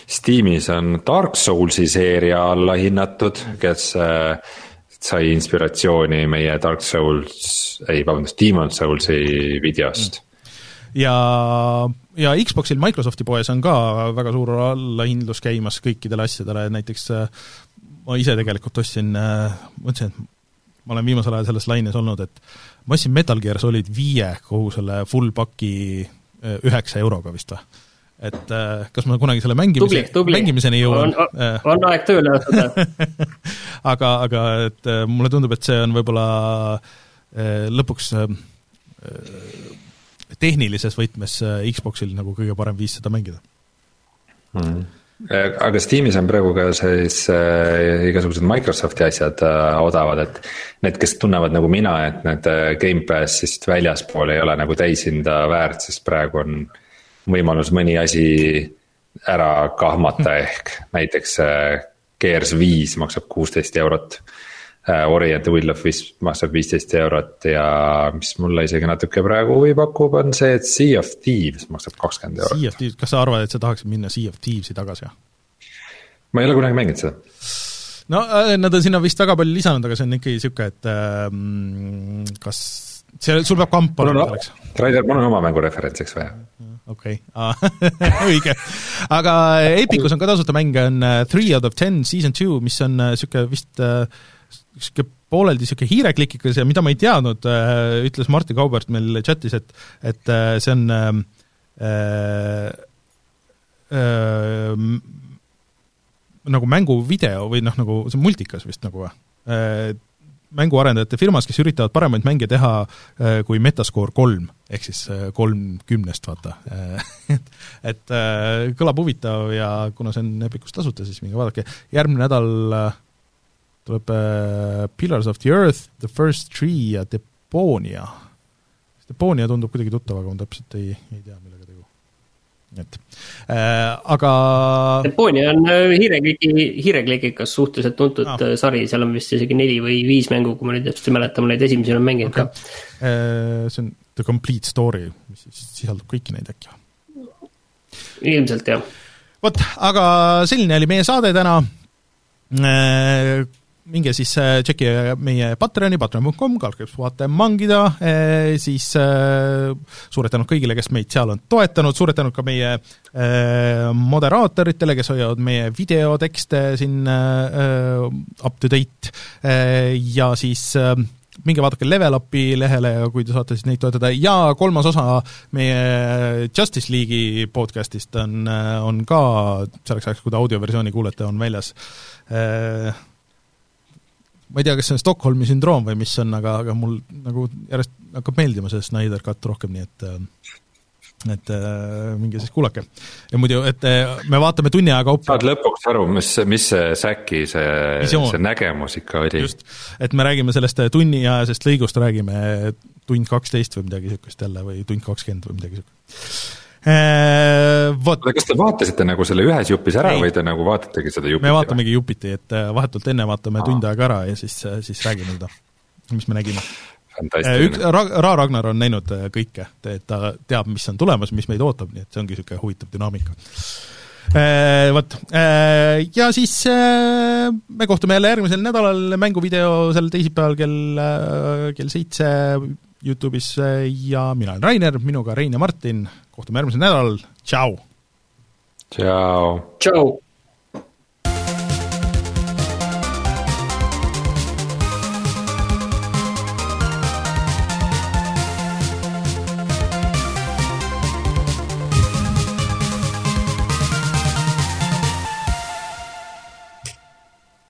Steamis on Dark Soulsi seeria alla hinnatud, kes sai inspiratsiooni meie Dark Souls, ei vabandust, Demon Soulsi videost. Ja, ja Xboxil Microsofti poes on ka väga suur allahindlus käimas kõikidele asjadele, näiteks ma ise tegelikult ostsin, mõtlesin, et ma olen viimasel ajal selles laines olnud, et ma ostsin Metal Gear Solid viie kogu selle full paki üheksa euroga vist või? Et kas ma kunagi selle mängimise, tubli, tubli. mängimiseni jõuan? On, on aeg tööle õhtuda. aga, aga et mulle tundub, et see on võib-olla lõpuks tehnilises võtmes Xboxil nagu kõige parem viis seda mängida. Mm. Aga Steamis on praegu ka siis äh, igasugused Microsofti asjad äh, odavad, et need, kes tunnevad nagu mina, et need Game Passist väljaspool ei ole nagu täishinda väärt, sest praegu on võimalus mõni asi ära kahmata, ehk näiteks äh, Gears viis maksab kuusteist eurot, äh, Ori and the Will of Wisps maksab viisteist eurot ja mis mulle isegi natuke praegu huvi pakub, on see, et Sea of Thieves maksab kakskümmend eurot. Sea of Thieves, kas sa arvad, et sa tahaksid minna Sea of Thievesi tagasi? Ma ei ole kunagi mänginud seda. No nad on sinna vist väga palju lisanud, aga see on ikkagi siuke, et ähm, kas see, sul peab kamp olema selleks? Raider, mul on oma mängu referentsiks vaja. Okei, okay. õige. Aga Epicus on ka tasuta mänge, on three out of ten season two, mis on siuke vist siuke pooleldi siuke hiireklikikas ja mida ma ei teadnud, ütles Martti Kaubert meil chatis, et, et see on äh, äh, nagu mänguvideo või noh, nagu see on multikas vist nagu äh, mänguarendajate firmas, kes üritavad paremaid mänge teha äh, kui Metascore kolm, ehk siis äh, kolm kümnest, vaata. et et äh, kõlab huvitav ja kuna see on Epicus tasuta, siis minge vaadake. Järgmine nädal äh, tuleb äh, Pillars of the Earth, The First Tree ja Deponia. Deponia tundub kuidagi tuttav, aga ma täpselt ei, ei tea, millega tegu. Et, äh, aga Deponia on hiirekliki, hiireklikikas suhteliselt tuntud ah. sari, seal on vist isegi neli või viis mängu, kui ma nüüd täpselt mäletan, ma neid esimesi on mänginud okay. ka. Äh, see on The Complete Story, mis sisaldab kõiki neid äkki. Ilmselt, jah. Vot, aga selline oli meie saade täna. Äh, minge siis tšeki meie Patreoni, patreon dot com, kalkriips vaate mangida, siis suured tänud kõigile, kes meid seal on toetanud, suured tänud ka meie moderaatoritele, kes hoiavad meie videotekste siin up to date ja siis minge vaadake Level Upi lehele ja kui te saate siis neid toetada ja kolmas osa meie Justice League'i podcastist on, on ka selleks ajaks, kui te audioversiooni kuulete, on väljas. Ma ei tea, kas see on Stockholmi sündroom või mis on, aga, aga mul nagu järjest hakkab meeldima see Snyder Cut rohkem, nii et et minge siis kuulake. Ja muidu, et me vaatame tunni aega kaupa. Saad lõpuks aru, mis, mis see säki, see, see nägemus ikka oli. Just, et me räägime sellest tunni ajasest lõigust, räägime tund kaksteist või midagi sükust jälle või tund kakskümmend või midagi sükust. Vot. Kas te vaatasite nagu selle ühes jupis ära ei. Või te nagu vaatategi seda jupiti? Me vaatamegi jupiti, et vahetult enne vaatame tund aega ära ja siis, siis räägime seda, mis me nägime. Üks, Ra Ragnar on näinud kõike, et ta teab, mis on tulemas, mis meid ootab, nii et see ongi siuke huvitav dünaamika. Vot. Ja siis me kohtume jälle järgmisel nädalal mänguvideo sel teisipäeval kell, kell seitse YouTube'is ja mina olen Rainer, minuga Rein ja Martin. Kohtume järgmisel nädalal. Tšau! Tšau! Tšau!